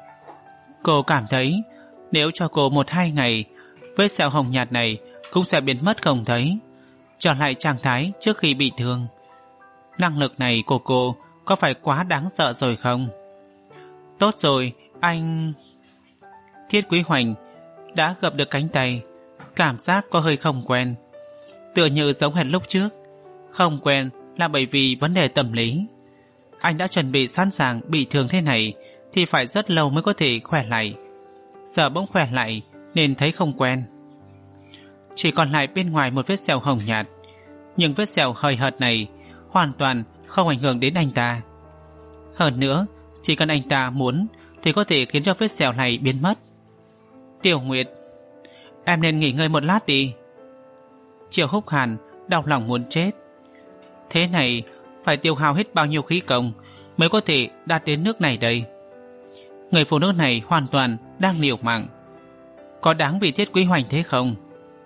Speaker 1: Cô cảm thấy nếu cho cô một hai ngày, vết sẹo hồng nhạt này cũng sẽ biến mất không thấy, trở lại trạng thái trước khi bị thương. Năng lực này của cô có phải quá đáng sợ rồi không? Tốt rồi, anh... Thiết Quý Hoành đã gập được cánh tay, cảm giác có hơi không quen, tựa như giống hệt lúc trước. Không quen là bởi vì vấn đề tâm lý. Anh đã chuẩn bị sẵn sàng bị thương thế này thì phải rất lâu mới có thể khỏe lại. Giờ bỗng khỏe lại nên thấy không quen. Chỉ còn lại bên ngoài một vết sẹo hồng nhạt, nhưng vết sẹo hời hợt này hoàn toàn không ảnh hưởng đến anh ta. Hơn nữa, chỉ cần anh ta muốn thì có thể khiến cho vết sẹo này biến mất. Tiểu Nguyệt, em nên nghỉ ngơi một lát đi. Triệu Khúc Hàn đau lòng muốn chết. Thế này phải tiêu hao hết bao nhiêu khí công mới có thể đạt đến nước này đây? Người phụ nữ này hoàn toàn đang liều mạng. Có đáng vì Thiết Quý Hoành thế không?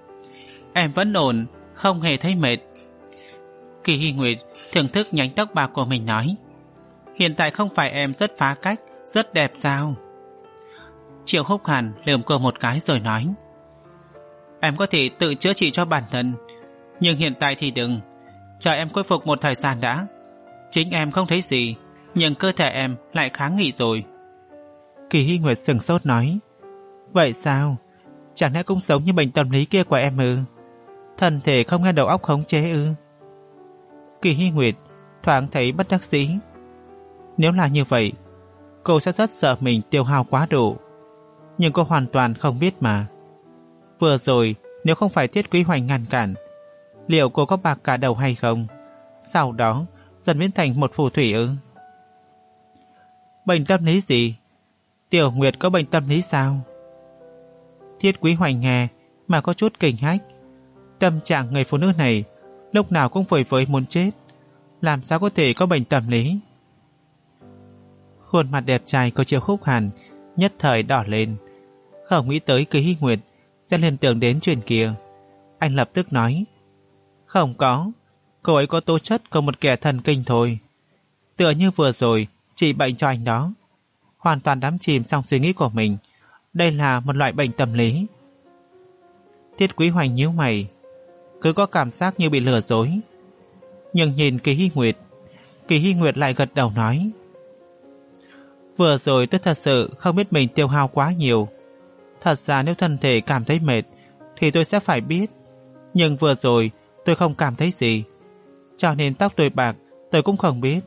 Speaker 1: Em vẫn ổn, không hề thấy mệt. Kỳ Hy Nguyệt thưởng thức nhánh tóc bạc của mình nói, hiện tại không phải em rất phá cách, rất đẹp sao? Triệu Húc Hàn lườm cô một cái rồi nói, em có thể tự chữa trị cho bản thân, nhưng hiện tại thì đừng, chờ em khôi phục một thời gian đã. Chính em không thấy gì, nhưng cơ thể em lại kháng nghị rồi. Kỳ Hy Nguyệt sừng sốt nói, vậy sao? Chẳng lẽ cũng giống như bệnh tâm lý kia của em ư? Thân thể không nghe đầu óc khống chế ư? Kỳ Hy Nguyệt thoáng thấy bất đắc dĩ. Nếu là như vậy, cô sẽ rất sợ mình tiêu hao quá độ. Nhưng cô hoàn toàn không biết mà. Vừa rồi, nếu không phải Thiết Quý Hoành ngăn cản, liệu cô có bạc cả đầu hay không? Sau đó, dần biến thành một phù thủy ư? Bệnh tâm lý gì? Tiểu Nguyệt có bệnh tâm lý sao? Thiết Quý Hoành nghe mà có chút kinh hách. Tâm trạng người phụ nữ này lúc nào cũng vội với muốn chết, làm sao có thể có bệnh tâm lý? Khuôn mặt đẹp trai của Triệu Húc Hàn nhất thời đỏ lên. Không nghĩ tới Kỳ Hy Nguyệt sẽ liên tưởng đến chuyện kia. Anh lập tức nói, không có, cô ấy có tố chất của một kẻ thần kinh thôi. Tựa như vừa rồi trị bệnh cho anh đó. Hoàn toàn đắm chìm trong suy nghĩ của mình. Đây là một loại bệnh tâm lý. Thiết Quý Hoành nhíu mày, cứ có cảm giác như bị lừa dối. Nhưng nhìn Kỳ Hy Nguyệt, Kỳ Hy Nguyệt lại gật đầu nói, vừa rồi tôi thật sự không biết mình tiêu hao quá nhiều. Thật ra nếu thân thể cảm thấy mệt thì tôi sẽ phải biết. Nhưng vừa rồi tôi không cảm thấy gì, cho nên tóc tôi bạc tôi cũng không biết.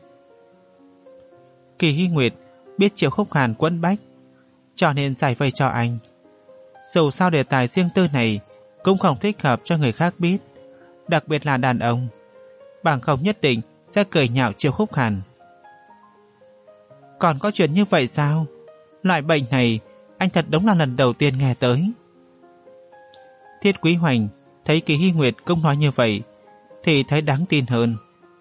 Speaker 1: Kỳ Hy Nguyệt biết Triệu Húc Hàn quẫn bách, cho nên giải vây cho anh. Dù sao đề tài riêng tư này cũng không thích hợp cho người khác biết, đặc biệt là đàn ông, bằng không nhất định sẽ cười nhạo Triệu Húc Hàn. Còn có chuyện như vậy sao? Loại bệnh này anh thật đúng là lần đầu tiên nghe tới. Thiết Quý Hoành thấy Kỳ Hy Nguyệt cũng nói như vậy thì thấy đáng tin hơn.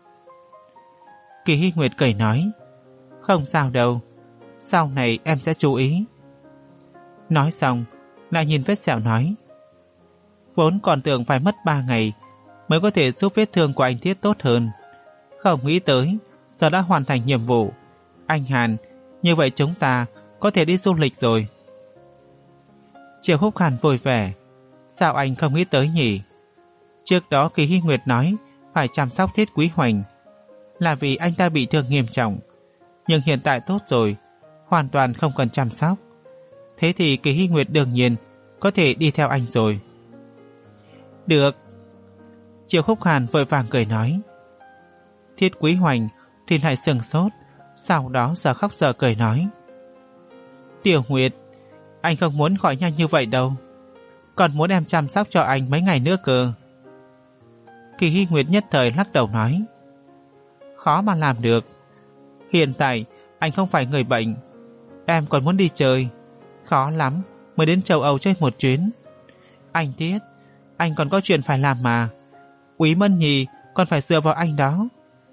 Speaker 1: Kỳ Hy Nguyệt cười nói, không sao đâu, sau này em sẽ chú ý. Nói xong lại nhìn vết sẹo nói, vốn còn tưởng phải mất ba ngày mới có thể giúp vết thương của anh Thiết tốt hơn, không nghĩ tới giờ đã hoàn thành nhiệm vụ. Anh Hàn, như vậy chúng ta có thể đi du lịch rồi. Triệu Húc Hàn vui vẻ, sao anh không nghĩ tới nhỉ? Trước đó Kỳ Hy Nguyệt nói phải chăm sóc Thiết Quý Hoành là vì anh ta bị thương nghiêm trọng, nhưng hiện tại tốt rồi, hoàn toàn không cần chăm sóc. Thế thì Kỳ Hy Nguyệt đương nhiên có thể đi theo anh rồi. Được. Triệu Húc Hàn vội vàng cười nói. Thiết Quý Hoành thì lại sừng sốt, sau đó giờ khóc giờ cười nói, Tiểu Nguyệt, anh không muốn khỏi nhanh như vậy đâu, còn muốn em chăm sóc cho anh mấy ngày nữa cơ. Kỳ Hy Nguyệt nhất thời lắc đầu nói, khó mà làm được. Hiện tại anh không phải người bệnh, em còn muốn đi chơi, khó lắm mới đến châu Âu chơi một chuyến. Anh Thiết, anh còn có chuyện phải làm mà, Quý Mân Nhì còn phải dựa vào anh đó.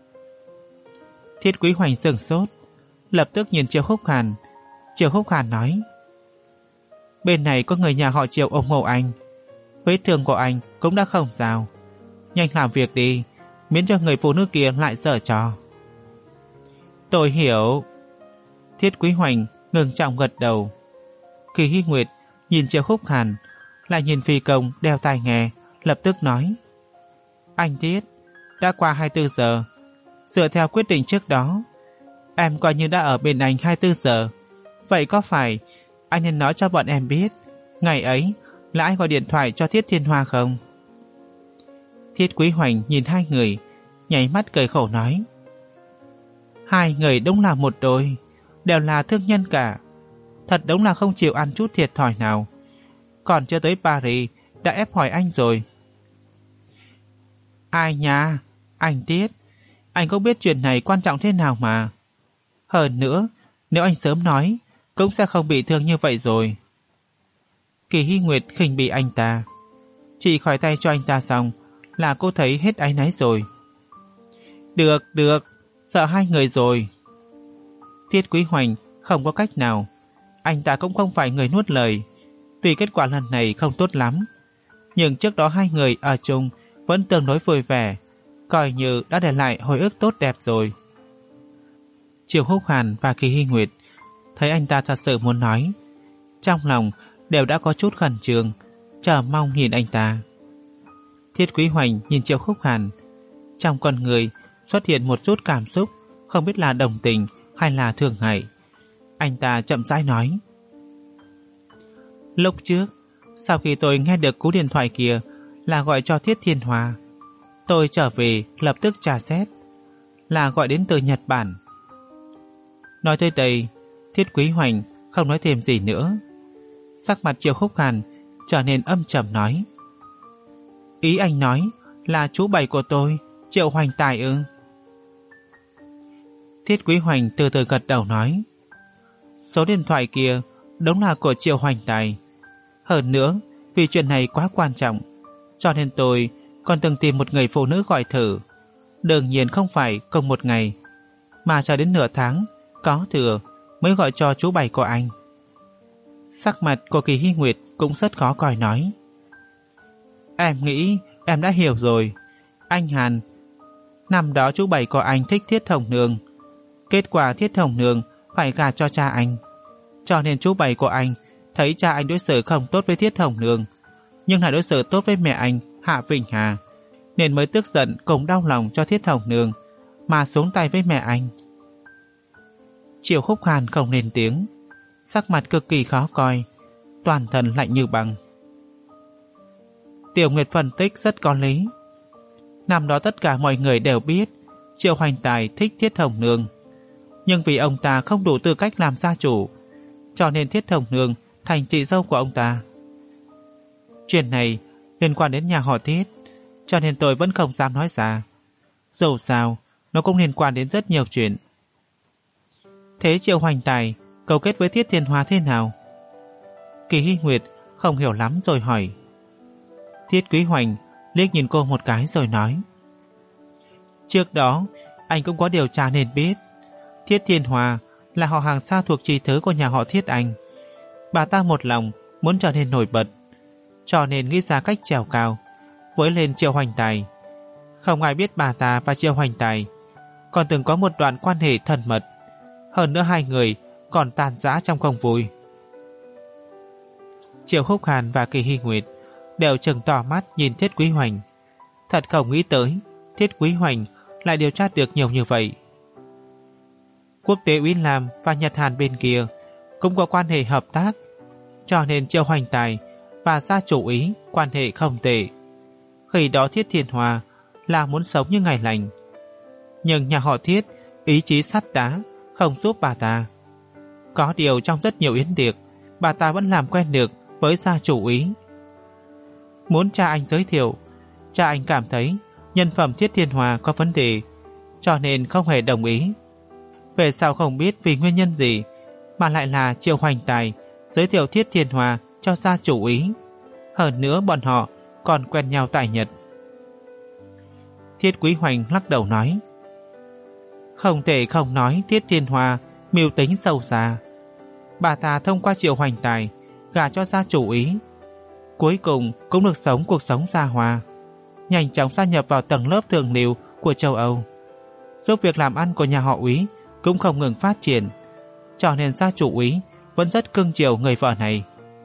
Speaker 1: Thiết Quý Hoành sửng sốt, lập tức nhìn Triệu Húc Hàn. Triệu Húc Hàn nói, bên này có người nhà họ Triệu ủng hộ anh, vết thương của anh cũng đã không sao, nhanh làm việc đi, miễn cho người phụ nữ kia lại giở trò. Tôi hiểu. Thiết Quý Hoành ngừng trọng gật đầu. Kỳ Hy Nguyệt nhìn Triệu Húc Hàn, lại nhìn phi công đeo tai nghe, lập tức nói, anh Thiết, đã qua hai mươi bốn giờ, dựa theo quyết định trước đó, em coi như đã ở bên anh hai mươi bốn giờ. Vậy có phải anh nên nói cho bọn em biết ngày ấy là anh gọi điện thoại cho Thiết Thiên Hoa không? Thiết Quý Hoành nhìn hai người, nháy mắt cười khổ nói, hai người đúng là một đôi, đều là thương nhân cả. Thật đúng là không chịu ăn chút thiệt thòi nào, còn chưa tới Paris đã ép hỏi anh rồi. Ai nha, anh Tiết, anh cũng biết chuyện này quan trọng thế nào mà. Hơn nữa, nếu anh sớm nói, cũng sẽ không bị thương như vậy rồi. Kỳ Hy Nguyệt khinh bỉ anh ta. Chỉ khỏi tay cho anh ta xong là cô thấy hết áy náy rồi. Được, được, sợ hai người rồi. Thiết Quý Hoành không có cách nào. Anh ta cũng không phải người nuốt lời. Tuy kết quả lần này không tốt lắm, Nhưng trước đó hai người ở chung vẫn tương đối vui vẻ, coi như đã để lại hồi ức tốt đẹp rồi. Triệu Húc Hàn và Kỳ Hy Nguyệt thấy anh ta thật sự muốn nói, trong lòng đều đã có chút khẩn trương, chờ mong nhìn anh ta. Thiết Quý Hoành nhìn Triệu Húc Hàn, trong con người xuất hiện một chút cảm xúc, không biết là đồng tình hay là thương hại. Anh ta chậm rãi nói: Lúc trước, sau khi tôi nghe được cú điện thoại kia là gọi cho Thiết Thiên Hòa, tôi trở về lập tức tra xét, là gọi đến từ Nhật Bản. Nói tới đây, Thiết Quý Hoành không nói thêm gì nữa. Sắc mặt Triệu Húc Hàn trở nên âm trầm nói: Ý anh nói là chú bảy của tôi, Triệu Hoành Tài ư? Thiết Quý Hoành từ từ gật đầu nói: Số điện thoại kia đúng là của Triệu Hoành Tài. Hơn nữa, vì chuyện này quá quan trọng, cho nên tôi còn từng tìm một người phụ nữ gọi thử. Đương nhiên không phải cùng một ngày, mà chờ đến nửa tháng có thừa mới gọi cho chú bảy của anh. Sắc mặt của Kỳ Hy Nguyệt cũng rất khó coi nói: Em nghĩ em đã hiểu rồi. Anh Hàn, năm đó chú bảy của anh thích Thiết Hồng Nương, kết quả Thiết Hồng Nương phải gả cho cha anh, cho nên chú bảy của anh thấy cha anh đối xử không tốt với Thiết Hồng Nương, nhưng lại đối xử tốt với mẹ anh Hạ Vĩnh Hà, nên mới tức giận cùng đau lòng cho Thiết Hồng Nương mà xuống tay với mẹ anh. Triệu Húc Hàn không lên tiếng, sắc mặt cực kỳ khó coi, toàn thân lạnh như băng. Tiểu Nguyệt phân tích rất có lý. Năm đó tất cả mọi người đều biết Triệu Hoành Tài thích Thiết Hồng Nương, nhưng vì ông ta không đủ tư cách làm gia chủ, cho nên Thiết Hồng Nương thành chị dâu của ông ta. Chuyện này liên quan đến nhà họ Thiết, cho nên tôi vẫn không dám nói ra. Dù sao, nó cũng liên quan đến rất nhiều chuyện. Thế Triệu Hoành Tài cấu kết với Thiết Thiên Hòa thế nào? Kỳ Hy Nguyệt không hiểu lắm rồi hỏi. Thiết Quý Hoành liếc nhìn cô một cái rồi nói: Trước đó, anh cũng có điều tra nên biết Thiết Thiên Hòa là họ hàng xa thuộc chi thứ của nhà họ Thiết Anh. Bà ta một lòng muốn trở nên nổi bật, cho nên nghĩ ra cách trèo cao với lên Triệu Hoành Tài. Không ai biết bà ta và Triệu Hoành Tài còn từng có một đoạn quan hệ thân mật, hơn nữa hai người còn tan rã trong không vui. Triệu Húc Hàn và Kỳ Hy Nguyệt đều trừng tỏ mắt nhìn Thiết Quý Hoành. Thật không nghĩ tới Thiết Quý Hoành lại điều tra được nhiều như vậy. Quốc tế Úy Lam và Nhật Hàn bên kia cũng có quan hệ hợp tác, cho nên Triệu Hoành Tài và gia chủ Ý quan hệ không tệ. Khi đó Thiết Thiên Hòa là muốn sống như ngày lành, nhưng nhà họ Thiết ý chí sắt đá không giúp bà ta. Có điều trong rất nhiều yến tiệc, bà ta vẫn làm quen được với gia chủ Ý. Muốn cha anh giới thiệu, cha anh cảm thấy nhân phẩm Thiết Thiên Hòa có vấn đề, cho nên không hề đồng ý. Về sau không biết vì nguyên nhân gì mà lại là Triệu Hoành Tài giới thiệu Thiết Thiên Hòa cho gia chủ Ý. Hơn nữa bọn họ còn quen nhau tại Nhật. Thiết Quý Hoành lắc đầu nói: Không thể không nói Thiết Thiên Hòa mưu tính sâu xa. Bà ta thông qua Triệu Hoành Tài gả cho gia chủ Ý, cuối cùng cũng được sống cuộc sống xa hoa, nhanh chóng gia nhập vào tầng lớp thượng lưu của châu Âu, giúp việc làm ăn của nhà họ Úy cũng không ngừng phát triển, cho nên gia chủ Úy vẫn rất cưng chiều người vợ này.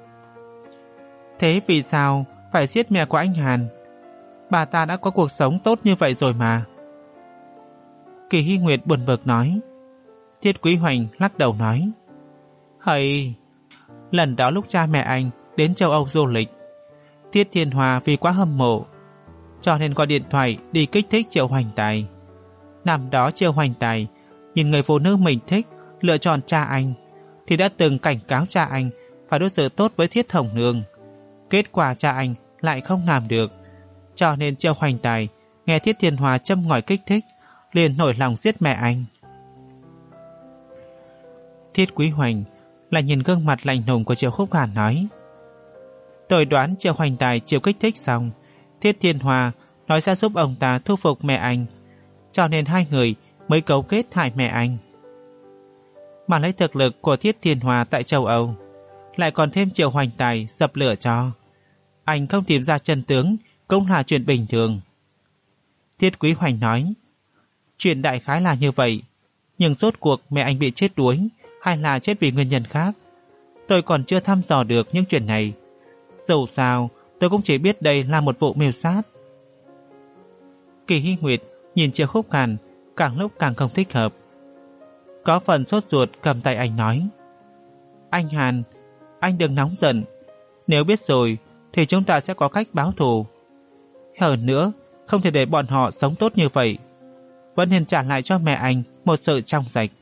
Speaker 1: Thế vì sao phải giết mẹ của anh Hàn? Bà ta đã có cuộc sống tốt như vậy rồi mà. Kỳ Hy Nguyệt buồn bực nói. Thiết Quý Hoành lắc đầu nói: Hây, lần đó lúc cha mẹ anh đến châu Âu du lịch, Thiết Thiên Hòa vì quá hâm mộ, cho nên gọi điện thoại đi kích thích Triệu Hoành Tài. Năm đó Triệu Hoành Tài nhìn người phụ nữ mình thích lựa chọn cha anh, thì đã từng cảnh cáo cha anh phải đối xử tốt với Thiết Hồng Nương. Kết quả cha anh lại không làm được, cho nên Triệu Hoành Tài nghe Thiết Thiên Hòa châm ngòi kích thích, liền nổi lòng giết mẹ anh. Thiết Quý Hoành lại nhìn gương mặt lạnh lùng của Triệu Húc Hàn nói: Tôi đoán Triệu Hoành Tài chịu kích thích xong, Thiết Thiên Hòa nói sẽ giúp ông ta thu phục mẹ anh, cho nên hai người mới cấu kết hại mẹ anh. Mà lấy thực lực của Thiết Thiên Hòa tại châu Âu, lại còn thêm Triệu Hoành Tài dập lửa cho, Anh không tìm ra chân tướng cũng là chuyện bình thường. Thiết Quý Hoành nói, chuyện đại khái là như vậy, nhưng rốt cuộc mẹ anh bị chết đuối hay là chết vì nguyên nhân khác, tôi còn chưa thăm dò được những chuyện này. Dù sao, tôi cũng chỉ biết đây là một vụ mưu sát. Kỳ Hy Nguyệt nhìn Triệu Khúc Hàn càng lúc càng không thích hợp. Có phần sốt ruột cầm tay anh nói, anh Hàn, anh đừng nóng giận. Nếu biết rồi thì chúng ta sẽ có cách báo thù. Hơn nữa, không thể để bọn họ sống tốt như vậy. Vẫn nên trả lại cho mẹ anh một sự trong sạch.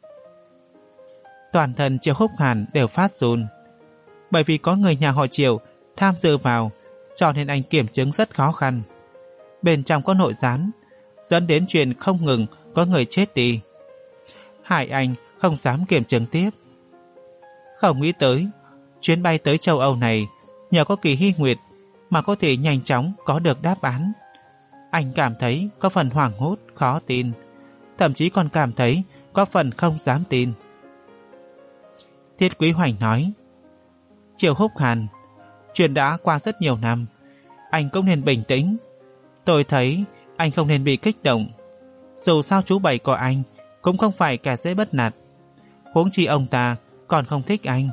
Speaker 1: Toàn thân Triệu Khúc Hàn đều phát run. Bởi vì có người nhà họ Triệu tham dự vào, cho nên anh kiểm chứng rất khó khăn. Bên trong có nội gián, dẫn đến chuyện không ngừng có người chết đi. Hại anh không dám kiểm chứng tiếp. Không nghĩ tới, chuyến bay tới châu Âu này nhờ có Kỳ Hy Nguyệt mà có thể nhanh chóng có được đáp án. Anh cảm thấy có phần hoảng hốt, khó tin, thậm chí còn cảm thấy có phần không dám tin. Thiết Quý Hoành nói, Triệu Húc Hàn, chuyện đã qua rất nhiều năm, anh cũng nên bình tĩnh. Tôi thấy anh không nên bị kích động. Dù sao chú Bảy của anh cũng không phải kẻ dễ bắt nạt, huống chi ông ta còn không thích anh.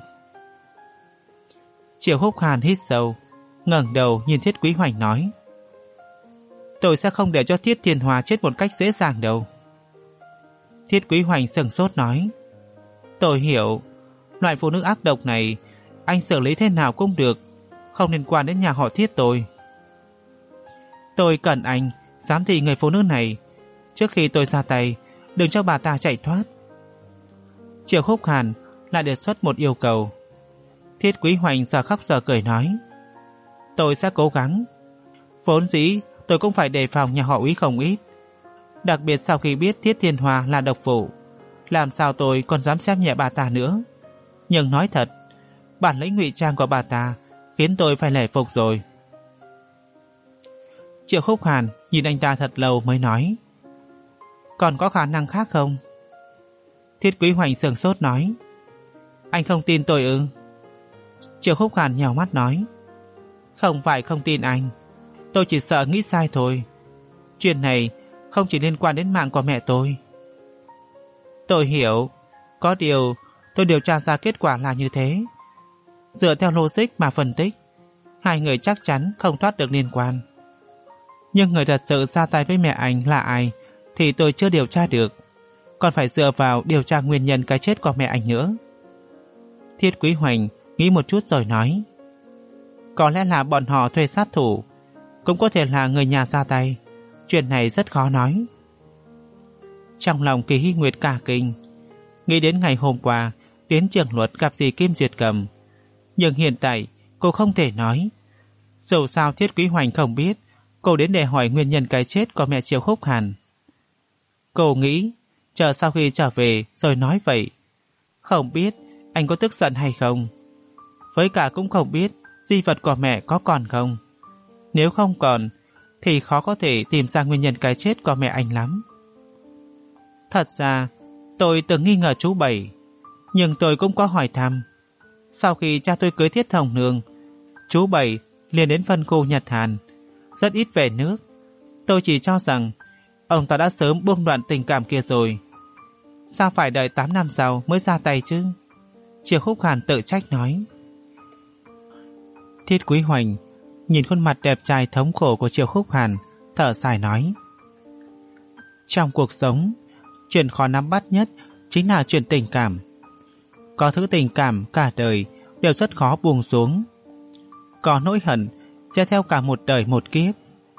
Speaker 1: Triệu Húc Hàn hít sâu, ngẩng đầu nhìn Thiết Quý Hoành nói, tôi sẽ không để cho Thiết Thiên Hòa chết một cách dễ dàng đâu. Thiết Quý Hoành sững sốt nói, tôi hiểu, loại phụ nữ ác độc này anh xử lý thế nào cũng được, không liên quan đến nhà họ Thiết tôi. Tôi cần anh giám thị người phụ nữ này, trước khi tôi ra tay, đừng cho bà ta chạy thoát. Triệu Khúc Hàn lại đề xuất một yêu cầu. Thiết Quý Hoành giờ khóc giờ cười nói, tôi sẽ cố gắng. Vốn dĩ tôi cũng phải đề phòng nhà họ Úy không ít, đặc biệt sau khi biết Thiết Thiên Hòa là độc phụ, làm sao tôi còn dám xem nhẹ bà ta nữa. Nhưng nói thật, bản lĩnh ngụy trang của bà ta khiến tôi phải nể phục rồi. Triệu Khúc Hàn nhìn anh ta thật lâu mới nói, còn có khả năng khác không? Thiết Quý Hoành sửng sốt nói, anh không tin tôi ư? Triệu Khúc Hàn nhào mắt nói, không phải không tin anh, tôi chỉ sợ nghĩ sai thôi. Chuyện này không chỉ liên quan đến mạng của mẹ tôi. Tôi hiểu, có điều tôi điều tra ra kết quả là như thế. Dựa theo logic mà phân tích, hai người chắc chắn không thoát được liên quan. Nhưng người thật sự ra tay với mẹ anh là ai thì tôi chưa điều tra được, còn phải dựa vào điều tra nguyên nhân cái chết của mẹ anh nữa. Thiết Quý Hoành nghĩ một chút rồi nói, có lẽ là bọn họ thuê sát thủ, cũng có thể là người nhà ra tay. Chuyện này rất khó nói. Trong lòng Kỳ Hy Nguyệt cả kinh, nghĩ đến ngày hôm qua đến trường luật gặp dì Kim Duyệt Cầm. Nhưng hiện tại cô không thể nói. Dù sao Thiết Quý Hoành không biết cô đến để hỏi nguyên nhân cái chết của mẹ Triệu Khúc Hàn. Cô nghĩ chờ sau khi trở về rồi nói vậy. Không biết anh có tức giận hay không, với cả cũng không biết di vật của mẹ có còn không. Nếu không còn thì khó có thể tìm ra nguyên nhân cái chết của mẹ anh lắm. Thật ra tôi từng nghi ngờ chú Bảy, nhưng tôi cũng có hỏi thăm. Sau khi cha tôi cưới Thiết Hồng Nương, chú Bảy liền đến phân khu Nhật Hàn, rất ít về nước. Tôi chỉ cho rằng ông ta đã sớm buông đoạn tình cảm kia rồi. Sao phải đợi tám năm sau mới ra tay chứ? Triệu Khúc Hàn tự trách nói. Thiết Quý Hoành nhìn khuôn mặt đẹp trai thống khổ của Triệu Khúc Hàn, thở dài nói, trong cuộc sống, chuyện khó nắm bắt nhất chính là chuyện tình cảm. Có thứ tình cảm cả đời đều rất khó buông xuống. Có nỗi hận sẽ theo cả một đời một kiếp.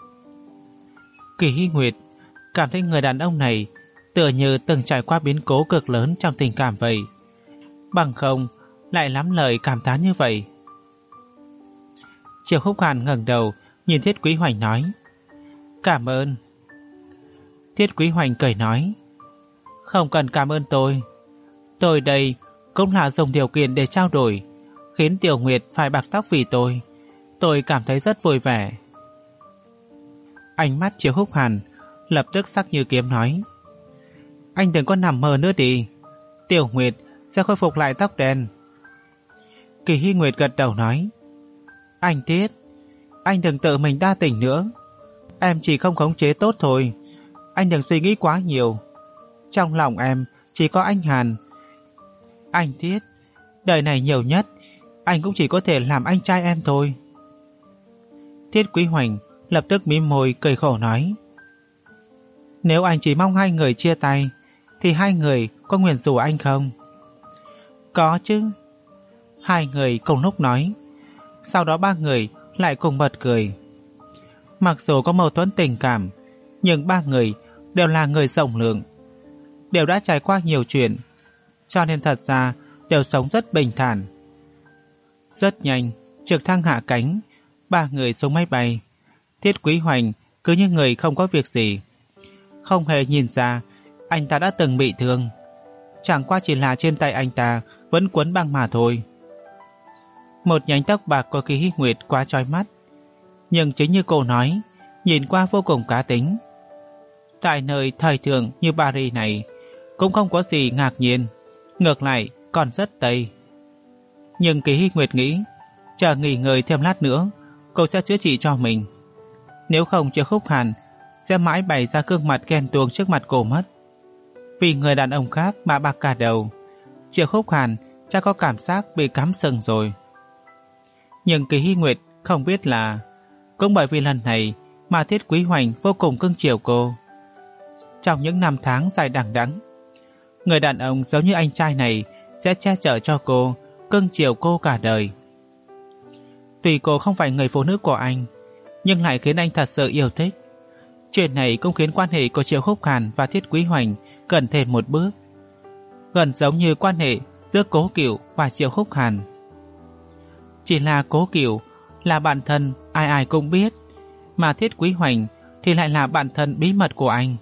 Speaker 1: Kỳ Hy Nguyệt cảm thấy người đàn ông này tựa như từng trải qua biến cố cực lớn trong tình cảm vậy, bằng không lại lắm lời cảm thán như vậy. Triệu Khúc Hàn ngẩng đầu nhìn Thiết Quý Hoành nói, cảm ơn. Thiết Quý Hoành cười nói, không cần cảm ơn tôi. Tôi đây cũng là dùng điều kiện để trao đổi, khiến Tiểu Nguyệt phải bạc tóc vì tôi. Tôi cảm thấy rất vui vẻ. Ánh mắt Triệu Khúc Hàn lập tức sắc như kiếm nói, anh đừng có nằm mơ nữa đi, Tiểu Nguyệt sẽ khôi phục lại tóc đen. Kỳ Hy Nguyệt gật đầu nói, anh Thiết, anh đừng tự mình đa tình nữa. Em chỉ không khống chế tốt thôi. Anh đừng suy nghĩ quá nhiều. Trong lòng em chỉ có anh Hàn. Anh Thiết, đời này nhiều nhất anh cũng chỉ có thể làm anh trai em thôi. Thiết Quý Hoành lập tức mím môi cười khổ nói: Nếu anh chỉ mong hai người chia tay thì hai người có nguyền rủa anh không? Có chứ. Hai người cùng lúc nói. Sau đó ba người lại cùng bật cười. Mặc dù có mâu thuẫn tình cảm, nhưng ba người đều là người rộng lượng, đều đã trải qua nhiều chuyện, cho nên thật ra đều sống rất bình thản. Rất nhanh, trực thăng hạ cánh, ba người xuống máy bay. Thiết Quý Hoành cứ như người không có việc gì, không hề nhìn ra anh ta đã từng bị thương, chẳng qua chỉ là trên tay anh ta vẫn quấn băng mà thôi. Một nhánh tóc bạc của Kỳ Hy Nguyệt quá chói mắt, nhưng chính như cô nói, nhìn qua vô cùng cá tính. Tại nơi thời thượng như Paris này cũng không có gì ngạc nhiên, ngược lại còn rất Tây. Nhưng Kỳ Hy Nguyệt nghĩ, chờ nghỉ ngơi thêm lát nữa, cô sẽ chữa trị cho mình. Nếu không, Triệu Khúc Hàn sẽ mãi bày ra gương mặt ghen tuông trước mặt cô mất. Vì người đàn ông khác mà bạc cả đầu, Triệu Khúc Hàn chắc có cảm giác bị cắm sừng rồi. Nhưng Kỳ Hy Nguyệt không biết là cũng bởi vì lần này mà Thiết Quý Hoành vô cùng cưng chiều cô. Trong những năm tháng dài đằng đẵng, người đàn ông giống như anh trai này sẽ che chở cho cô, cưng chiều cô cả đời. Tuy cô không phải người phụ nữ của anh, nhưng lại khiến anh thật sự yêu thích. Chuyện này cũng khiến quan hệ của Triệu Khúc Hàn và Thiết Quý Hoành gần thêm một bước, gần giống như quan hệ giữa Cố Cửu và Triệu Khúc Hàn. Chỉ là Cố Cửu là bạn thân ai ai cũng biết, mà Thiết Quý Hoành thì lại là bạn thân bí mật của anh.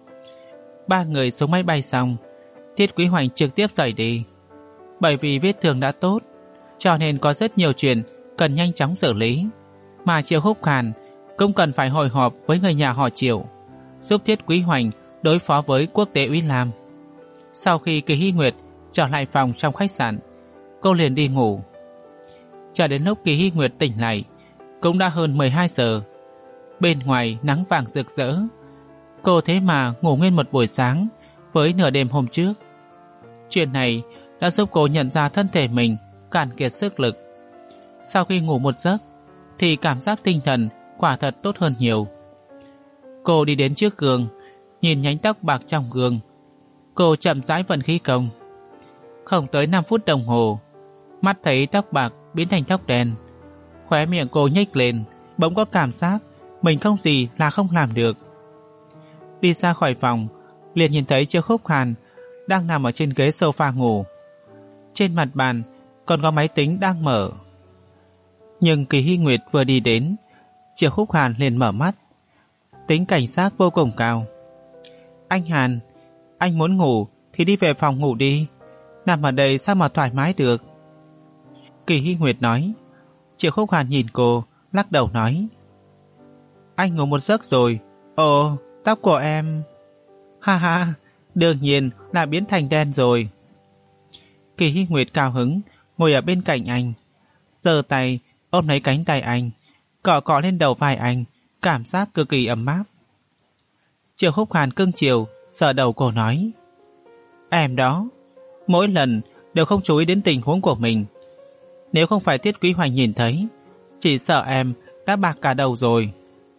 Speaker 1: Ba người xuống máy bay xong, Thiết Quý Hoành trực tiếp rời đi. Bởi vì vết thương đã tốt, cho nên có rất nhiều chuyện cần nhanh chóng xử lý, mà Triệu Khúc Hàn cũng cần phải hội họp với người nhà họ Triệu, giúp Thiết Quý Hoành đối phó với quốc tế Uy Lam. Sau khi Kỳ Hy Nguyệt trở lại phòng trong khách sạn, cô liền đi ngủ. Cho đến lúc Kỳ Hy Nguyệt tỉnh lại, cũng đã hơn mười hai giờ. Bên ngoài nắng vàng rực rỡ, cô thế mà ngủ nguyên một buổi sáng với nửa đêm hôm trước. Chuyện này đã giúp cô nhận ra thân thể mình cạn kiệt sức lực. Sau khi ngủ một giấc thì cảm giác tinh thần quả thật tốt hơn nhiều. Cô đi đến trước gương, nhìn nhánh tóc bạc trong gương. Cô chậm rãi vận khí công. Không tới năm phút đồng hồ, mắt thấy tóc bạc biến thành tóc đen. Khóe miệng cô nhếch lên, bỗng có cảm giác mình không gì là không làm được. Đi ra khỏi phòng, liền nhìn thấy Triệu Khúc Hàn đang nằm ở trên ghế sofa ngủ. Trên mặt bàn còn có máy tính đang mở. Nhưng Kỳ Hy Nguyệt vừa đi đến, Triệu Khúc Hàn liền mở mắt. Tính cảnh giác vô cùng cao. Anh Hàn, anh muốn ngủ thì đi về phòng ngủ đi, nằm ở đây sao mà thoải mái được. Kỳ Hy Nguyệt nói. Triệu Khúc Hàn nhìn cô, lắc đầu nói: Anh ngủ một giấc rồi. Ồ, tóc của em... Ha ha, đương nhiên là biến thành đen rồi. Kỳ Hy Nguyệt cao hứng ngồi ở bên cạnh anh, giơ tay ôm lấy cánh tay anh, cọ cọ lên đầu vai anh, cảm giác cực kỳ ấm áp. Triệu Khúc Hàn cưng chiều sờ đầu cô nói: Em đó, mỗi lần đều không chú ý đến tình huống của mình. Nếu không phải Thiết Quý Hoành nhìn thấy, chỉ sợ em đã bạc cả đầu rồi.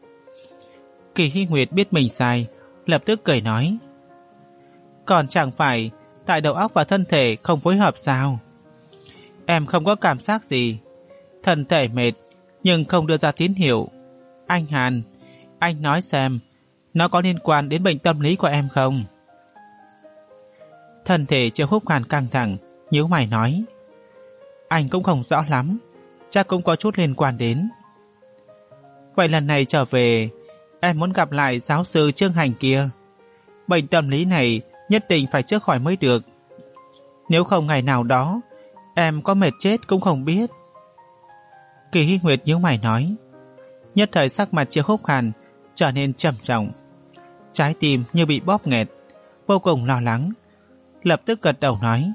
Speaker 1: Kỳ Hy Nguyệt biết mình sai, lập tức cười nói: Còn chẳng phải tại đầu óc và thân thể không phối hợp sao? Em không có cảm giác gì, thân thể mệt nhưng không đưa ra tín hiệu. Anh Hàn, anh nói xem, nó có liên quan đến bệnh tâm lý của em không? Thân thể Triệu Khúc Hàn căng thẳng, nhíu mày nói: Anh cũng không rõ lắm, chắc cũng có chút liên quan đến. Vậy lần này trở về, em muốn gặp lại giáo sư Trương Hành kia. Bệnh tâm lý này nhất định phải chữa khỏi mới được. Nếu không ngày nào đó em có mệt chết cũng không biết. Kỳ Hy Nguyệt nhíu mày nói. Nhất thời sắc mặt Triệu Khúc Hàn trở nên trầm trọng, trái tim như bị bóp nghẹt, vô cùng lo lắng. Lập tức gật đầu nói: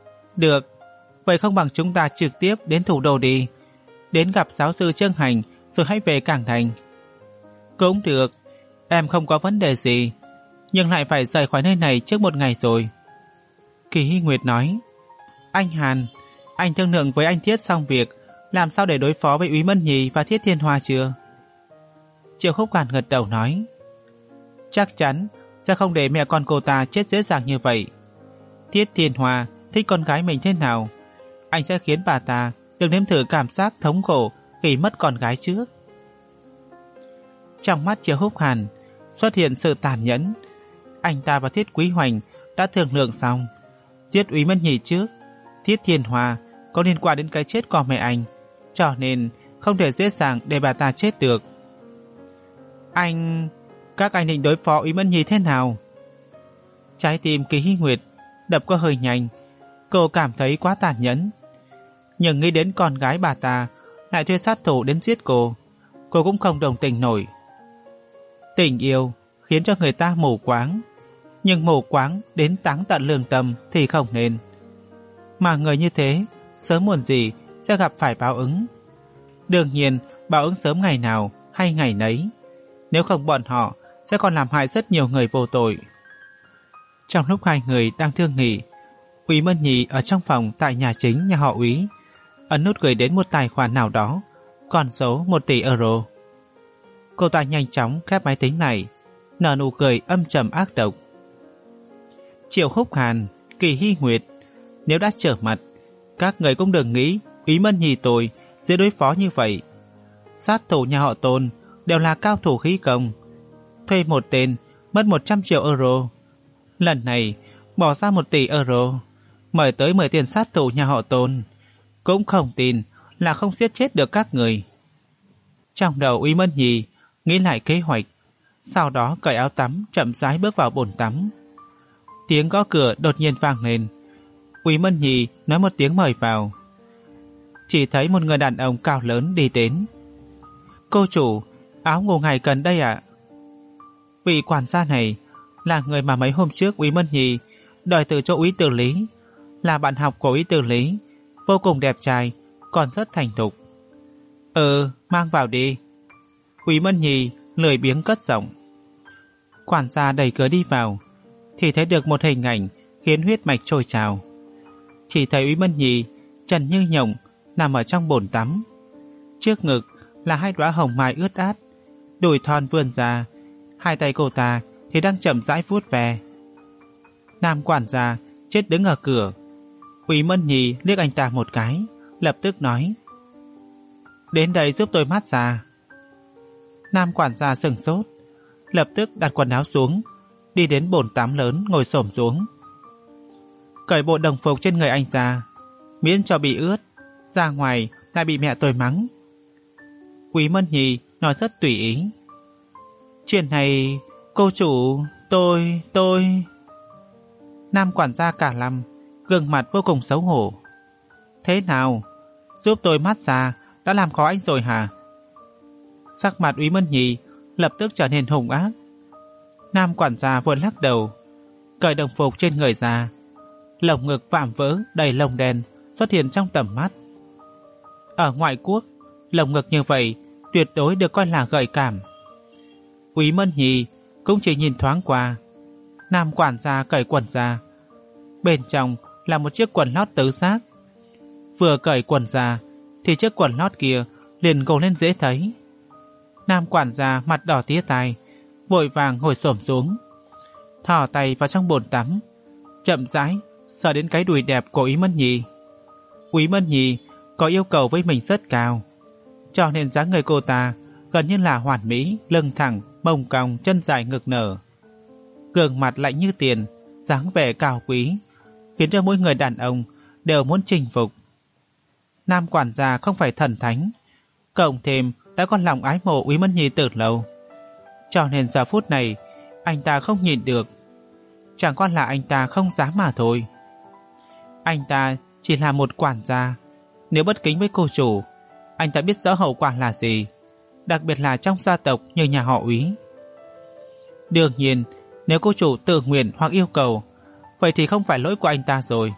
Speaker 1: Được, vậy không bằng chúng ta trực tiếp đến thủ đô đi, đến gặp giáo sư Trương Hành rồi hãy về Cảng Thành. Cũng được, em không có vấn đề gì, nhưng lại phải rời khỏi nơi này trước một ngày rồi. Kỳ Hy Nguyệt nói. Anh Hàn, anh thương lượng với anh Thiết xong việc làm sao để đối phó với Úy Mân Nhì và Thiết Thiên Hoa chưa? Triệu Khúc Hàn gật đầu nói. Chắc chắn sẽ không để mẹ con cô ta chết dễ dàng như vậy. Thiết Thiên Hoa thích con gái mình thế nào, anh sẽ khiến bà ta được nếm thử cảm giác thống khổ khi mất con gái trước. Trong mắt Triệu Khúc Hàn xuất hiện sự tàn nhẫn. Anh ta và Thiết Quý Hoành đã thương lượng xong, giết Úy Mân Nhì trước. Thiết Thiên Hoa có liên quan đến cái chết của mẹ anh, cho nên không thể dễ dàng để bà ta chết được. Anh... Các anh định đối phó Úy Mân Nhì thế nào? Trái tim Kỳ Hy Nguyệt đập có hơi nhanh. Cô cảm thấy quá tàn nhẫn, nhưng nghĩ đến con gái bà ta lại thuê sát thủ đến giết cô, cô cũng không đồng tình nổi. Tình yêu khiến cho người ta mù quáng, nhưng mù quáng đến táng tận lương tâm thì không nên. Mà người như thế sớm muộn gì sẽ gặp phải báo ứng. Đương nhiên báo ứng sớm ngày nào hay ngày nấy, nếu không bọn họ sẽ còn làm hại rất nhiều người vô tội. Trong lúc hai người đang thương nghị, Úy Mân Nhì ở trong phòng tại nhà chính nhà họ Úy ấn nút gửi đến một tài khoản nào đó, con số một tỷ euro. Cô ta nhanh chóng khép máy tính này, nở nụ cười âm trầm ác độc. Triệu Khúc Hàn, Kỳ Hy Nguyệt, nếu đã trở mặt, các người cũng đừng nghĩ Úy Mân Nhì tôi dễ đối phó như vậy. Sát thủ nhà họ Tôn đều là cao thủ khí công, thuê một tên mất một trăm triệu euro. Lần này bỏ ra một tỷ euro, mời tới mười tiền sát thủ nhà họ Tôn, cũng không tin là không giết chết được các người. Trong đầu Úy Mân Nhì nghĩ lại kế hoạch, sau đó cởi áo tắm chậm rãi bước vào bồn tắm. Tiếng gõ cửa đột nhiên vang lên. Úy Mân Nhì nói một tiếng mời vào. Chỉ thấy một người đàn ông cao lớn đi đến. Cô chủ, áo ngủ ngài cần đây ạ. Vị quản gia này là người mà mấy hôm trước Úy Mân Nhì đòi từ chỗ Úy Tử Lý, là bạn học của Úy Tử Lý, vô cùng đẹp trai, còn rất thành thục. Ừ, mang vào đi. Úy Mân Nhì lười biếng cất giọng. Quản gia đẩy cửa đi vào, thì thấy được một hình ảnh khiến huyết mạch trôi trào. Chỉ thấy Úy Mân Nhì trần như nhộng nằm ở trong bồn tắm, trước ngực là hai đóa hồng mai ướt át, đùi thon vươn ra, hai tay cô ta thì đang chậm rãi vuốt ve. Nam quản gia chết đứng ở cửa. Úy Mân Nhì liếc anh ta một cái, lập tức nói: Đến đây giúp tôi mát xa. Nam quản gia sửng sốt, lập tức đặt quần áo xuống, đi đến bồn tắm lớn ngồi xổm xuống, cởi bộ đồng phục trên người anh ra, miễn cho bị ướt, ra ngoài lại bị mẹ tôi mắng. Úy Mân Nhì nói rất tùy ý. Chuyện này, cô chủ, tôi, tôi... Nam quản gia cả lăm, gương mặt vô cùng xấu hổ. Thế nào, giúp tôi mát xa đã làm khó anh rồi hả? Sắc mặt Úy Mân Nhì lập tức trở nên hung ác. Nam quản gia vội lắc đầu, cởi đồng phục trên người ra, lồng ngực vạm vỡ đầy lông đen xuất hiện trong tầm mắt. Ở ngoại quốc, lồng ngực như vậy tuyệt đối được coi là gợi cảm. Úy Mân Nhì cũng chỉ nhìn thoáng qua. Nam quản gia cởi quần ra, bên trong là một chiếc quần lót tứ giác. Vừa cởi quần ra thì chiếc quần lót kia liền gồ lên dễ thấy. Nam quản gia mặt đỏ tía tai, vội vàng ngồi xổm xuống, thò tay vào trong bồn tắm, chậm rãi sờ đến cái đùi đẹp của Úy Mân Nhì. Úy Mân Nhì có yêu cầu với mình rất cao, cho nên dáng người cô ta gần như là hoàn mỹ, lưng thẳng, mông cong, chân dài ngực nở, gương mặt lạnh như tiền, dáng vẻ cao quý, khiến cho mỗi người đàn ông đều muốn chinh phục. Nam quản gia không phải thần thánh, cộng thêm đã có lòng ái mộ Úy Mân Nhì từ lâu, cho nên giờ phút này anh ta không nhìn được. Chẳng qua là anh ta không dám mà thôi. Anh ta chỉ là một quản gia, nếu bất kính với cô chủ, anh ta biết rõ hậu quả là gì, đặc biệt là trong gia tộc như nhà họ Úy. Đương nhiên, nếu cô chủ tự nguyện hoặc yêu cầu, vậy thì không phải lỗi của anh ta rồi.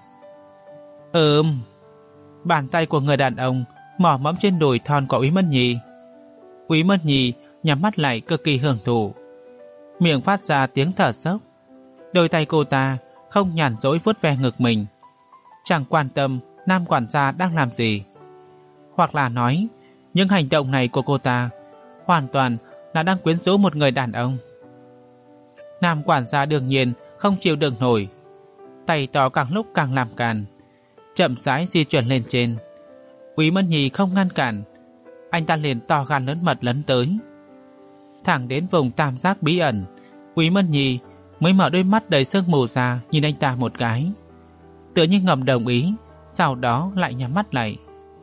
Speaker 1: Ừm. Bàn tay của người đàn ông mò mẫm trên đùi thon của Úy Mân Nhì. Quý Mân Nhi nhắm mắt lại cực kỳ hưởng thụ, miệng phát ra tiếng thở dốc. Đôi tay cô ta không nhàn rỗi vuốt ve ngực mình, chẳng quan tâm nam quản gia đang làm gì. Hoặc là nói, những hành động này của cô ta hoàn toàn là đang quyến rũ một người đàn ông. Nam quản gia đương nhiên không chịu đựng nổi, tay to càng lúc càng làm càn, chậm rãi di chuyển lên trên. Quý Mân Nhi không ngăn cản, anh ta liền to gan lớn mật lấn tới. Thẳng đến vùng tam giác bí ẩn, Quý Mân Nhi mới mở đôi mắt đầy sương mù ra nhìn anh ta một cái, tựa như ngầm đồng ý, sau đó lại nhắm mắt lại.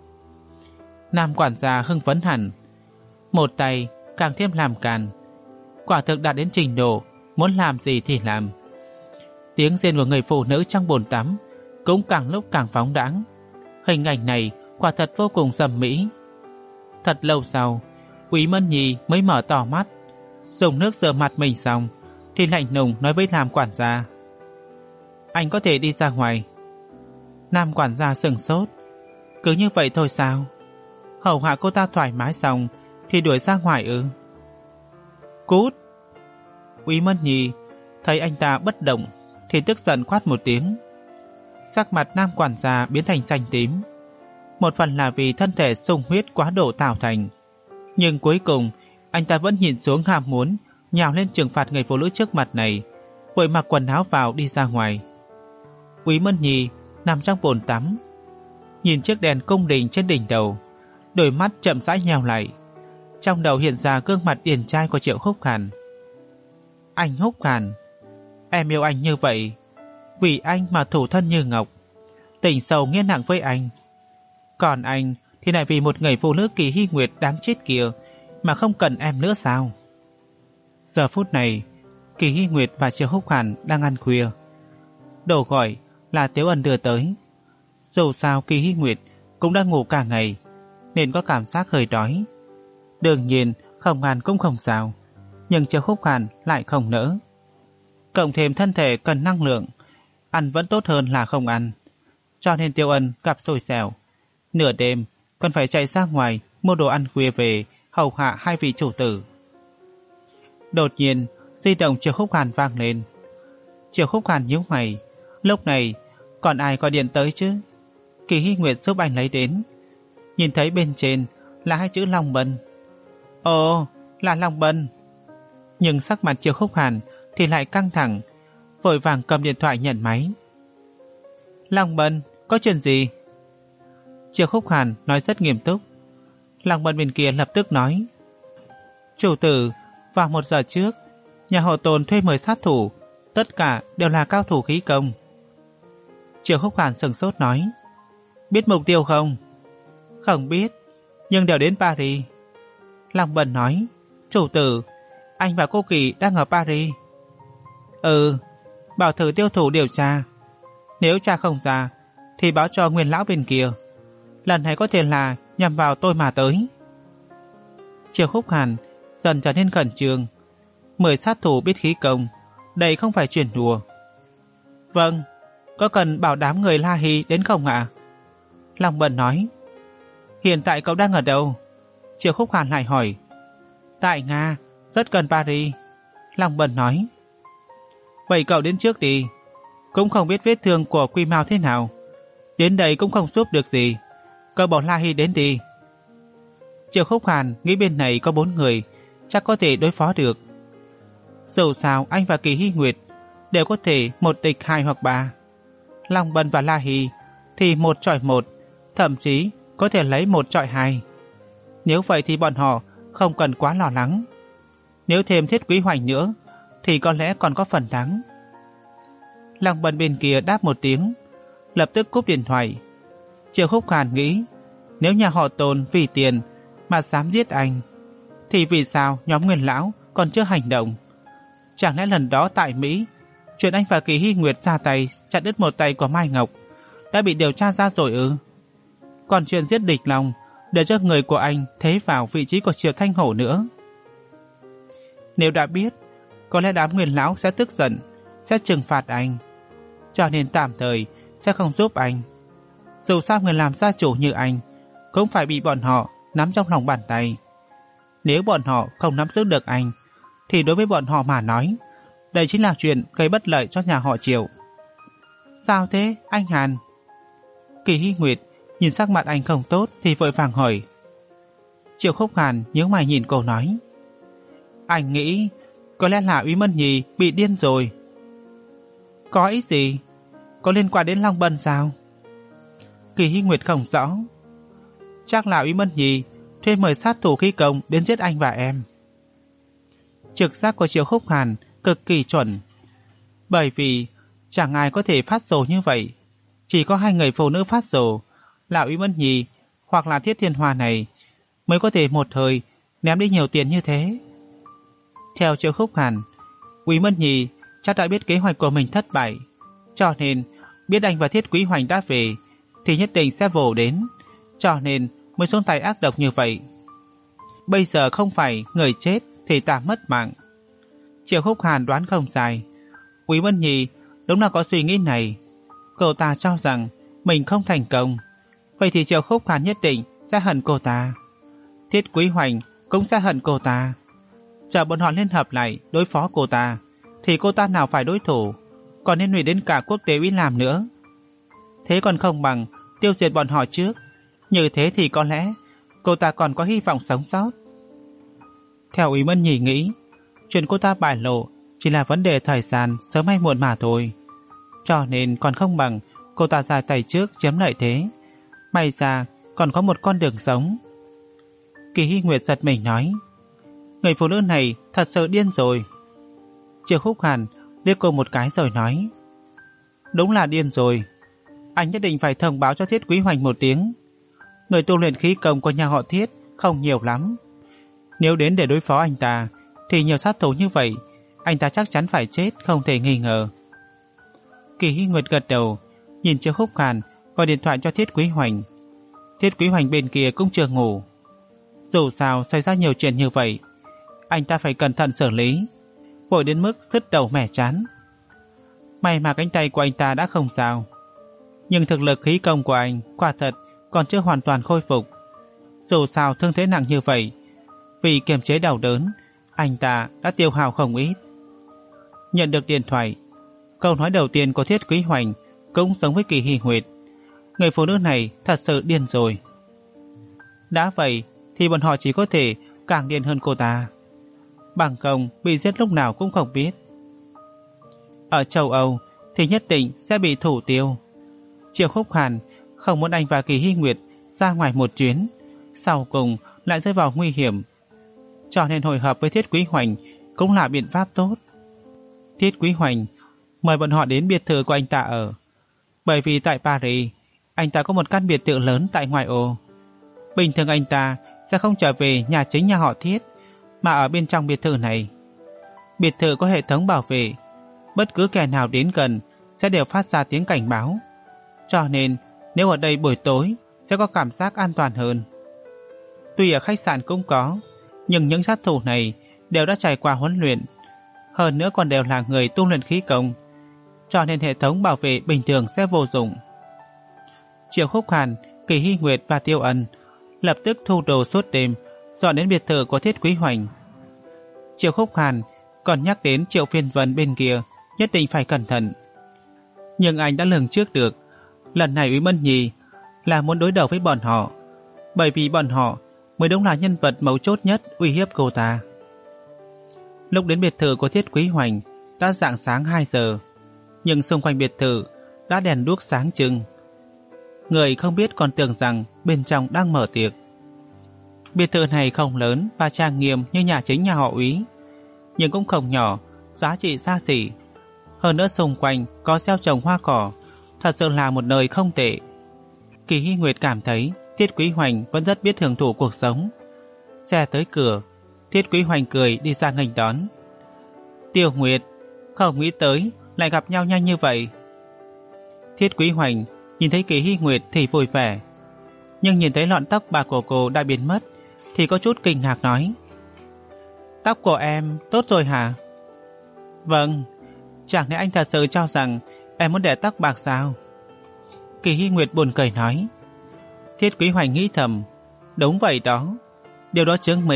Speaker 1: Nam quản gia hưng phấn hẳn, một tay càng thêm làm càn, quả thực đạt đến trình độ muốn làm gì thì làm. Tiếng rên của người phụ nữ trong bồn tắm cũng càng lúc càng phóng đãng. Hình ảnh này quả thật vô cùng sầm mỹ. Thật lâu sau, Quý Mân Nhi mới mở to mắt, dùng nước rửa mặt mình xong thì lạnh lùng nói với Nam quản gia: "Anh có thể đi ra ngoài." Nam quản gia sửng sốt, cứ như vậy thôi sao? Hầu hạ cô ta thoải mái xong thì đuổi ra ngoài ư? Cút! Quý Mân Nhi thấy anh ta bất động thì tức giận quát một tiếng. Sắc mặt Nam quản gia biến thành xanh tím, một phần là vì thân thể sung huyết quá độ tạo thành, nhưng cuối cùng anh ta vẫn nhìn xuống ham muốn nhào lên trừng phạt người phụ nữ trước mặt này, vội mặc quần áo vào đi ra ngoài. Quý Mân Nhi nằm trong bồn tắm, nhìn chiếc đèn cung đình trên đỉnh đầu, đôi mắt chậm rãi nheo lại, trong đầu hiện ra gương mặt điển trai của Triệu Húc Hàn. Anh Húc Hàn, em yêu anh như vậy, vì anh mà thủ thân như ngọc, tình sâu nghĩa nặng với anh. Còn anh thì lại vì một người phụ nữ Kỳ Hy Nguyệt đáng chết kia mà không cần em nữa sao? Giờ phút này, Kỳ Hy Nguyệt và Triệu Húc Hàn đang ăn khuya. Đồ gọi là Tiếu Ân đưa tới. Dù sao Kỳ Hy Nguyệt cũng đang ngủ cả ngày, nên có cảm giác hơi đói. Đương nhiên không ăn cũng không sao, nhưng Triệu Húc Hàn lại không nỡ. Cộng thêm thân thể cần năng lượng, ăn vẫn tốt hơn là không ăn. Cho nên Tiêu Ân gặp xui xẻo, nửa đêm còn phải chạy ra ngoài mua đồ ăn khuya về hầu hạ hai vị chủ tử. Đột nhiên di động Triệu Húc Hàn vang lên. Triệu Húc Hàn nhíu mày, lúc này còn ai gọi điện tới chứ? Kỳ Hy Nguyệt giúp anh lấy đến, nhìn thấy bên trên là hai chữ Long Bân. Ồ, là Long Bân. Nhưng sắc mặt Triệu Húc Hàn thì lại căng thẳng, vội vàng cầm điện thoại nhận máy. Long Bân, có chuyện gì? Triệu Húc Hàn nói rất nghiêm túc. Long Bân bên kia lập tức nói: Chủ tử, vào một giờ trước, nhà họ Tôn thuê mười sát thủ, tất cả đều là cao thủ khí công. Triệu Húc Hàn sửng sốt nói: Biết mục tiêu không? Không biết, nhưng đều đến Paris. Long Bân nói: Chủ tử, anh và cô Kỳ đang ở Paris. Ừ, bảo thử tiêu thủ điều tra. Nếu tra không ra thì báo cho Nguyên lão bên kia. Lần này có thể là nhằm vào tôi mà tới. Triệu Húc Hàn dần trở nên khẩn trương. Mười sát thủ biết khí công, đây không phải chuyện đùa. Vâng, có cần bảo đám người La Hy đến không ạ? Long Bân nói. Hiện tại cậu đang ở đâu? Triệu Húc Hàn lại hỏi. Tại Nga, rất gần Paris. Long Bân nói. Vậy cậu đến trước đi. Cũng không biết vết thương của Quy Mao thế nào, đến đây cũng không giúp được gì. Cậu bảo La Hy đến đi. Triệu Húc Hàn nghĩ bên này có bốn người, chắc có thể đối phó được. Dù sao anh và Kỳ Hy Nguyệt đều có thể một địch hai hoặc ba. Long Bân và La Hy thì một chọi một, thậm chí có thể lấy một chọi hai. Nếu vậy thì bọn họ không cần quá lo lắng. Nếu thêm Thiết Quý Hoành nữa thì có lẽ còn có phần thắng. Long Bân bên kia đáp một tiếng, lập tức cúp điện thoại. Triệu Húc Hàn nghĩ, nếu nhà họ Tôn vì tiền mà dám giết anh, thì vì sao nhóm Nguyên lão còn chưa hành động? Chẳng lẽ lần đó tại Mỹ, chuyện anh và Kỳ Hy Nguyệt ra tay chặt đứt một tay của Mai Ngọc đã bị điều tra ra rồi ư? Còn chuyện giết Địch Long để cho người của anh thế vào vị trí của Triệu Thanh Hổ nữa. Nếu đã biết, có lẽ đám Nguyên lão sẽ tức giận, sẽ trừng phạt anh, cho nên tạm thời sẽ không giúp anh. Dù sao người làm gia chủ như anh cũng phải bị bọn họ nắm trong lòng bàn tay. Nếu bọn họ không nắm giữ được anh, thì đối với bọn họ mà nói, đây chính là chuyện gây bất lợi cho nhà họ Triệu. Sao thế, anh Hàn? Kỳ Hy Nguyệt nhìn sắc mặt anh không tốt thì vội vàng hỏi. Triệu Khúc Hàn nhướng mày nhìn cô nói. Anh nghĩ có lẽ là Úy Mân Nhì bị điên rồi. Có ý gì? Có liên quan đến Long Bân sao? Kỳ Hy Nguyệt không rõ. Chắc là Úy Mân Nhì thuê mời sát thủ khí công đến giết anh và em. Trực giác của Triệu Khúc Hàn cực kỳ chuẩn. Bởi vì chẳng ai có thể phát rồ như vậy. Chỉ có hai người phụ nữ phát rồ là Úy Mân Nhì hoặc là Thiết Thiên Hoa này mới có thể một thời ném đi nhiều tiền như thế. Theo Triệu Khúc Hàn, Úy Mân Nhì chắc đã biết kế hoạch của mình thất bại, cho nên biết anh và Thiết Quý Hoành đã về thì nhất định sẽ vồ đến, cho nên mới xuống tay ác độc như vậy. Bây giờ không phải người chết thì ta mất mạng. Triệu Khúc Hàn đoán không sai, Úy Mân Nhì đúng là có suy nghĩ này. Cậu ta cho rằng mình không thành công, vậy thì Triệu Khúc Hàn nhất định sẽ hận cô ta. Thiết Quý Hoành cũng sẽ hận cô ta. Chờ bọn họ liên hợp lại đối phó cô ta thì cô ta nào phải đối thủ, còn nên hủy đến cả quốc tế Úy làm nữa. Thế còn không bằng tiêu diệt bọn họ trước. Như thế thì có lẽ cô ta còn có hy vọng sống sót. Theo Úy Mân Nhì nghĩ, chuyện cô ta bại lộ chỉ là vấn đề thời gian sớm hay muộn mà thôi, cho nên còn không bằng cô ta ra tay trước chiếm lợi thế. May ra còn có một con đường sống. Kỳ Hy Nguyệt giật mình nói, người phụ nữ này thật sự điên rồi. Triệu Khúc Hàn liếc cô một cái rồi nói, đúng là điên rồi. Anh nhất định phải thông báo cho Thiết Quý Hoành một tiếng. Người tu luyện khí công của nhà họ Thiết không nhiều lắm. Nếu đến để đối phó anh ta thì nhiều sát thủ như vậy, anh ta chắc chắn phải chết không thể nghi ngờ. Kỳ Hy Nguyệt gật đầu, nhìn Triệu Khúc Hàn gọi điện thoại cho Thiết Quý Hoành. Thiết Quý Hoành bên kia cũng chưa ngủ. Dù sao xảy ra nhiều chuyện như vậy, anh ta phải cẩn thận xử lý, vội đến mức sứt đầu mẻ chán. May mà cánh tay của anh ta đã không sao, nhưng thực lực khí công của anh quả thật còn chưa hoàn toàn khôi phục. Dù sao thương thế nặng như vậy, vì kiềm chế đau đớn, anh ta đã tiêu hao không ít. Nhận được điện thoại, câu nói đầu tiên của Thiết Quý Hoành cũng giống với Kỳ Hy Nguyệt. Người phụ nữ này thật sự điên rồi. Đã vậy thì bọn họ chỉ có thể càng điên hơn cô ta, bằng không bị giết lúc nào cũng không biết. Ở châu Âu thì nhất định sẽ bị thủ tiêu. Triệu Khúc Hàn không muốn anh và Kỳ Hy Nguyệt ra ngoài một chuyến, sau cùng lại rơi vào nguy hiểm, cho nên hội hợp với Thiết Quý Hoành cũng là biện pháp tốt. Thiết Quý Hoành mời bọn họ đến biệt thự của anh ta ở, bởi vì tại Paris anh ta có một căn biệt thự lớn tại ngoại ô. Bình thường anh ta sẽ không trở về nhà chính nhà họ Thiết, mà ở bên trong biệt thự này. Biệt thự có hệ thống bảo vệ, bất cứ kẻ nào đến gần sẽ đều phát ra tiếng cảnh báo, cho nên nếu ở đây buổi tối sẽ có cảm giác an toàn hơn. Tuy ở khách sạn cũng có, nhưng những sát thủ này đều đã trải qua huấn luyện, hơn nữa còn đều là người tu luyện khí công, cho nên hệ thống bảo vệ bình thường sẽ vô dụng. Triệu Khúc Hàn, Kỳ Hy Nguyệt và Tiêu Ân lập tức thu đồ suốt đêm dọn đến biệt thự của Thiết Quý Hoành. Triệu Khúc Hàn còn nhắc đến Triệu Phiên Vân bên kia nhất định phải cẩn thận, nhưng anh đã lường trước được lần này Úy Mân Nhì là muốn đối đầu với bọn họ, bởi vì bọn họ mới đúng là nhân vật mấu chốt nhất uy hiếp cô ta. Lúc đến biệt thự của Thiết Quý Hoành đã rạng sáng hai giờ, nhưng xung quanh biệt thự đã đèn đuốc sáng trưng. Người không biết còn tưởng rằng bên trong đang mở tiệc. Biệt thự này không lớn và trang nghiêm như nhà chính nhà họ Úy, nhưng cũng không nhỏ, giá trị xa xỉ. Hơn nữa xung quanh có gieo trồng hoa cỏ, thật sự là một nơi không tệ. Kỳ Hy Nguyệt cảm thấy Thiết Quý Hoành vẫn rất biết hưởng thụ cuộc sống. Xe tới cửa, Thiết Quý Hoành cười đi ra nghênh đón. Tiêu Nguyệt, không nghĩ tới lại gặp nhau nhanh như vậy. Thiết Quý Hoành nhìn thấy Kỳ Hy Nguyệt thì vui vẻ, nhưng nhìn thấy lọn tóc bạc của cô đã biến mất thì có chút kinh ngạc nói, tóc của em tốt rồi hả? Vâng, chẳng lẽ anh thật sự cho rằng em muốn để tóc bạc sao? Kỳ Hy Nguyệt buồn cười nói. Thiết Quý Hoành nghĩ thầm, đúng vậy đó, điều đó chứng minh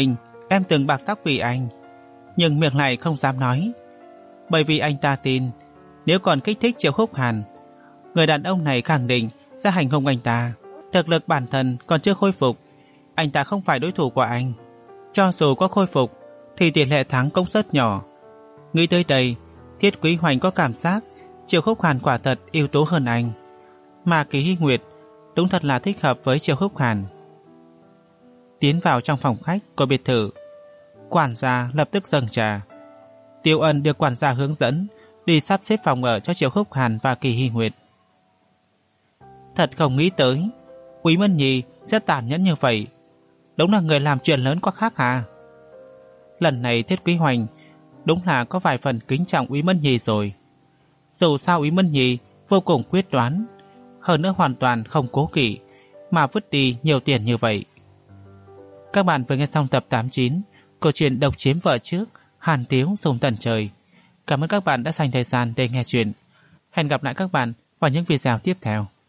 Speaker 1: em từng bạc tóc vì anh, nhưng miệng lại không dám nói. Bởi vì anh ta tin, nếu còn kích thích Triệu Khúc Hàn, người đàn ông này khẳng định sẽ hành hung anh ta. Thực lực bản thân còn chưa khôi phục, anh ta không phải đối thủ của anh. Cho dù có khôi phục thì tỷ lệ thắng cũng rất nhỏ. Nghĩ tới đây, Thiết Quý Hoành có cảm giác Triệu Khúc Hàn quả thật ưu tú hơn anh, mà Kỳ Hy Nguyệt đúng thật là thích hợp với Triệu Khúc Hàn. Tiến vào trong phòng khách của biệt thự, quản gia lập tức dâng trà. Tiêu Ân được quản gia hướng dẫn đi sắp xếp phòng ở cho Triệu Khúc Hàn và Kỳ Hy Nguyệt. Thật không nghĩ tới Quý Mân Nhi sẽ tàn nhẫn như vậy. Đúng là người làm chuyện lớn quá khác à. Lần này Thiết Quý Hoành đúng là có vài phần kính trọng Quý Mân Nhi rồi. Dù sao Quý Mân Nhi vô cùng quyết đoán, hơn nữa hoàn toàn không cố kỵ mà vứt đi nhiều tiền như vậy. Các bạn vừa nghe xong tập tám mươi chín của truyện Độc Chiếm Vợ Trước, Hàn Tiếu Dùng Tần Trời. Cảm ơn các bạn đã dành thời gian để nghe chuyện. Hẹn gặp lại các bạn vào những video tiếp theo.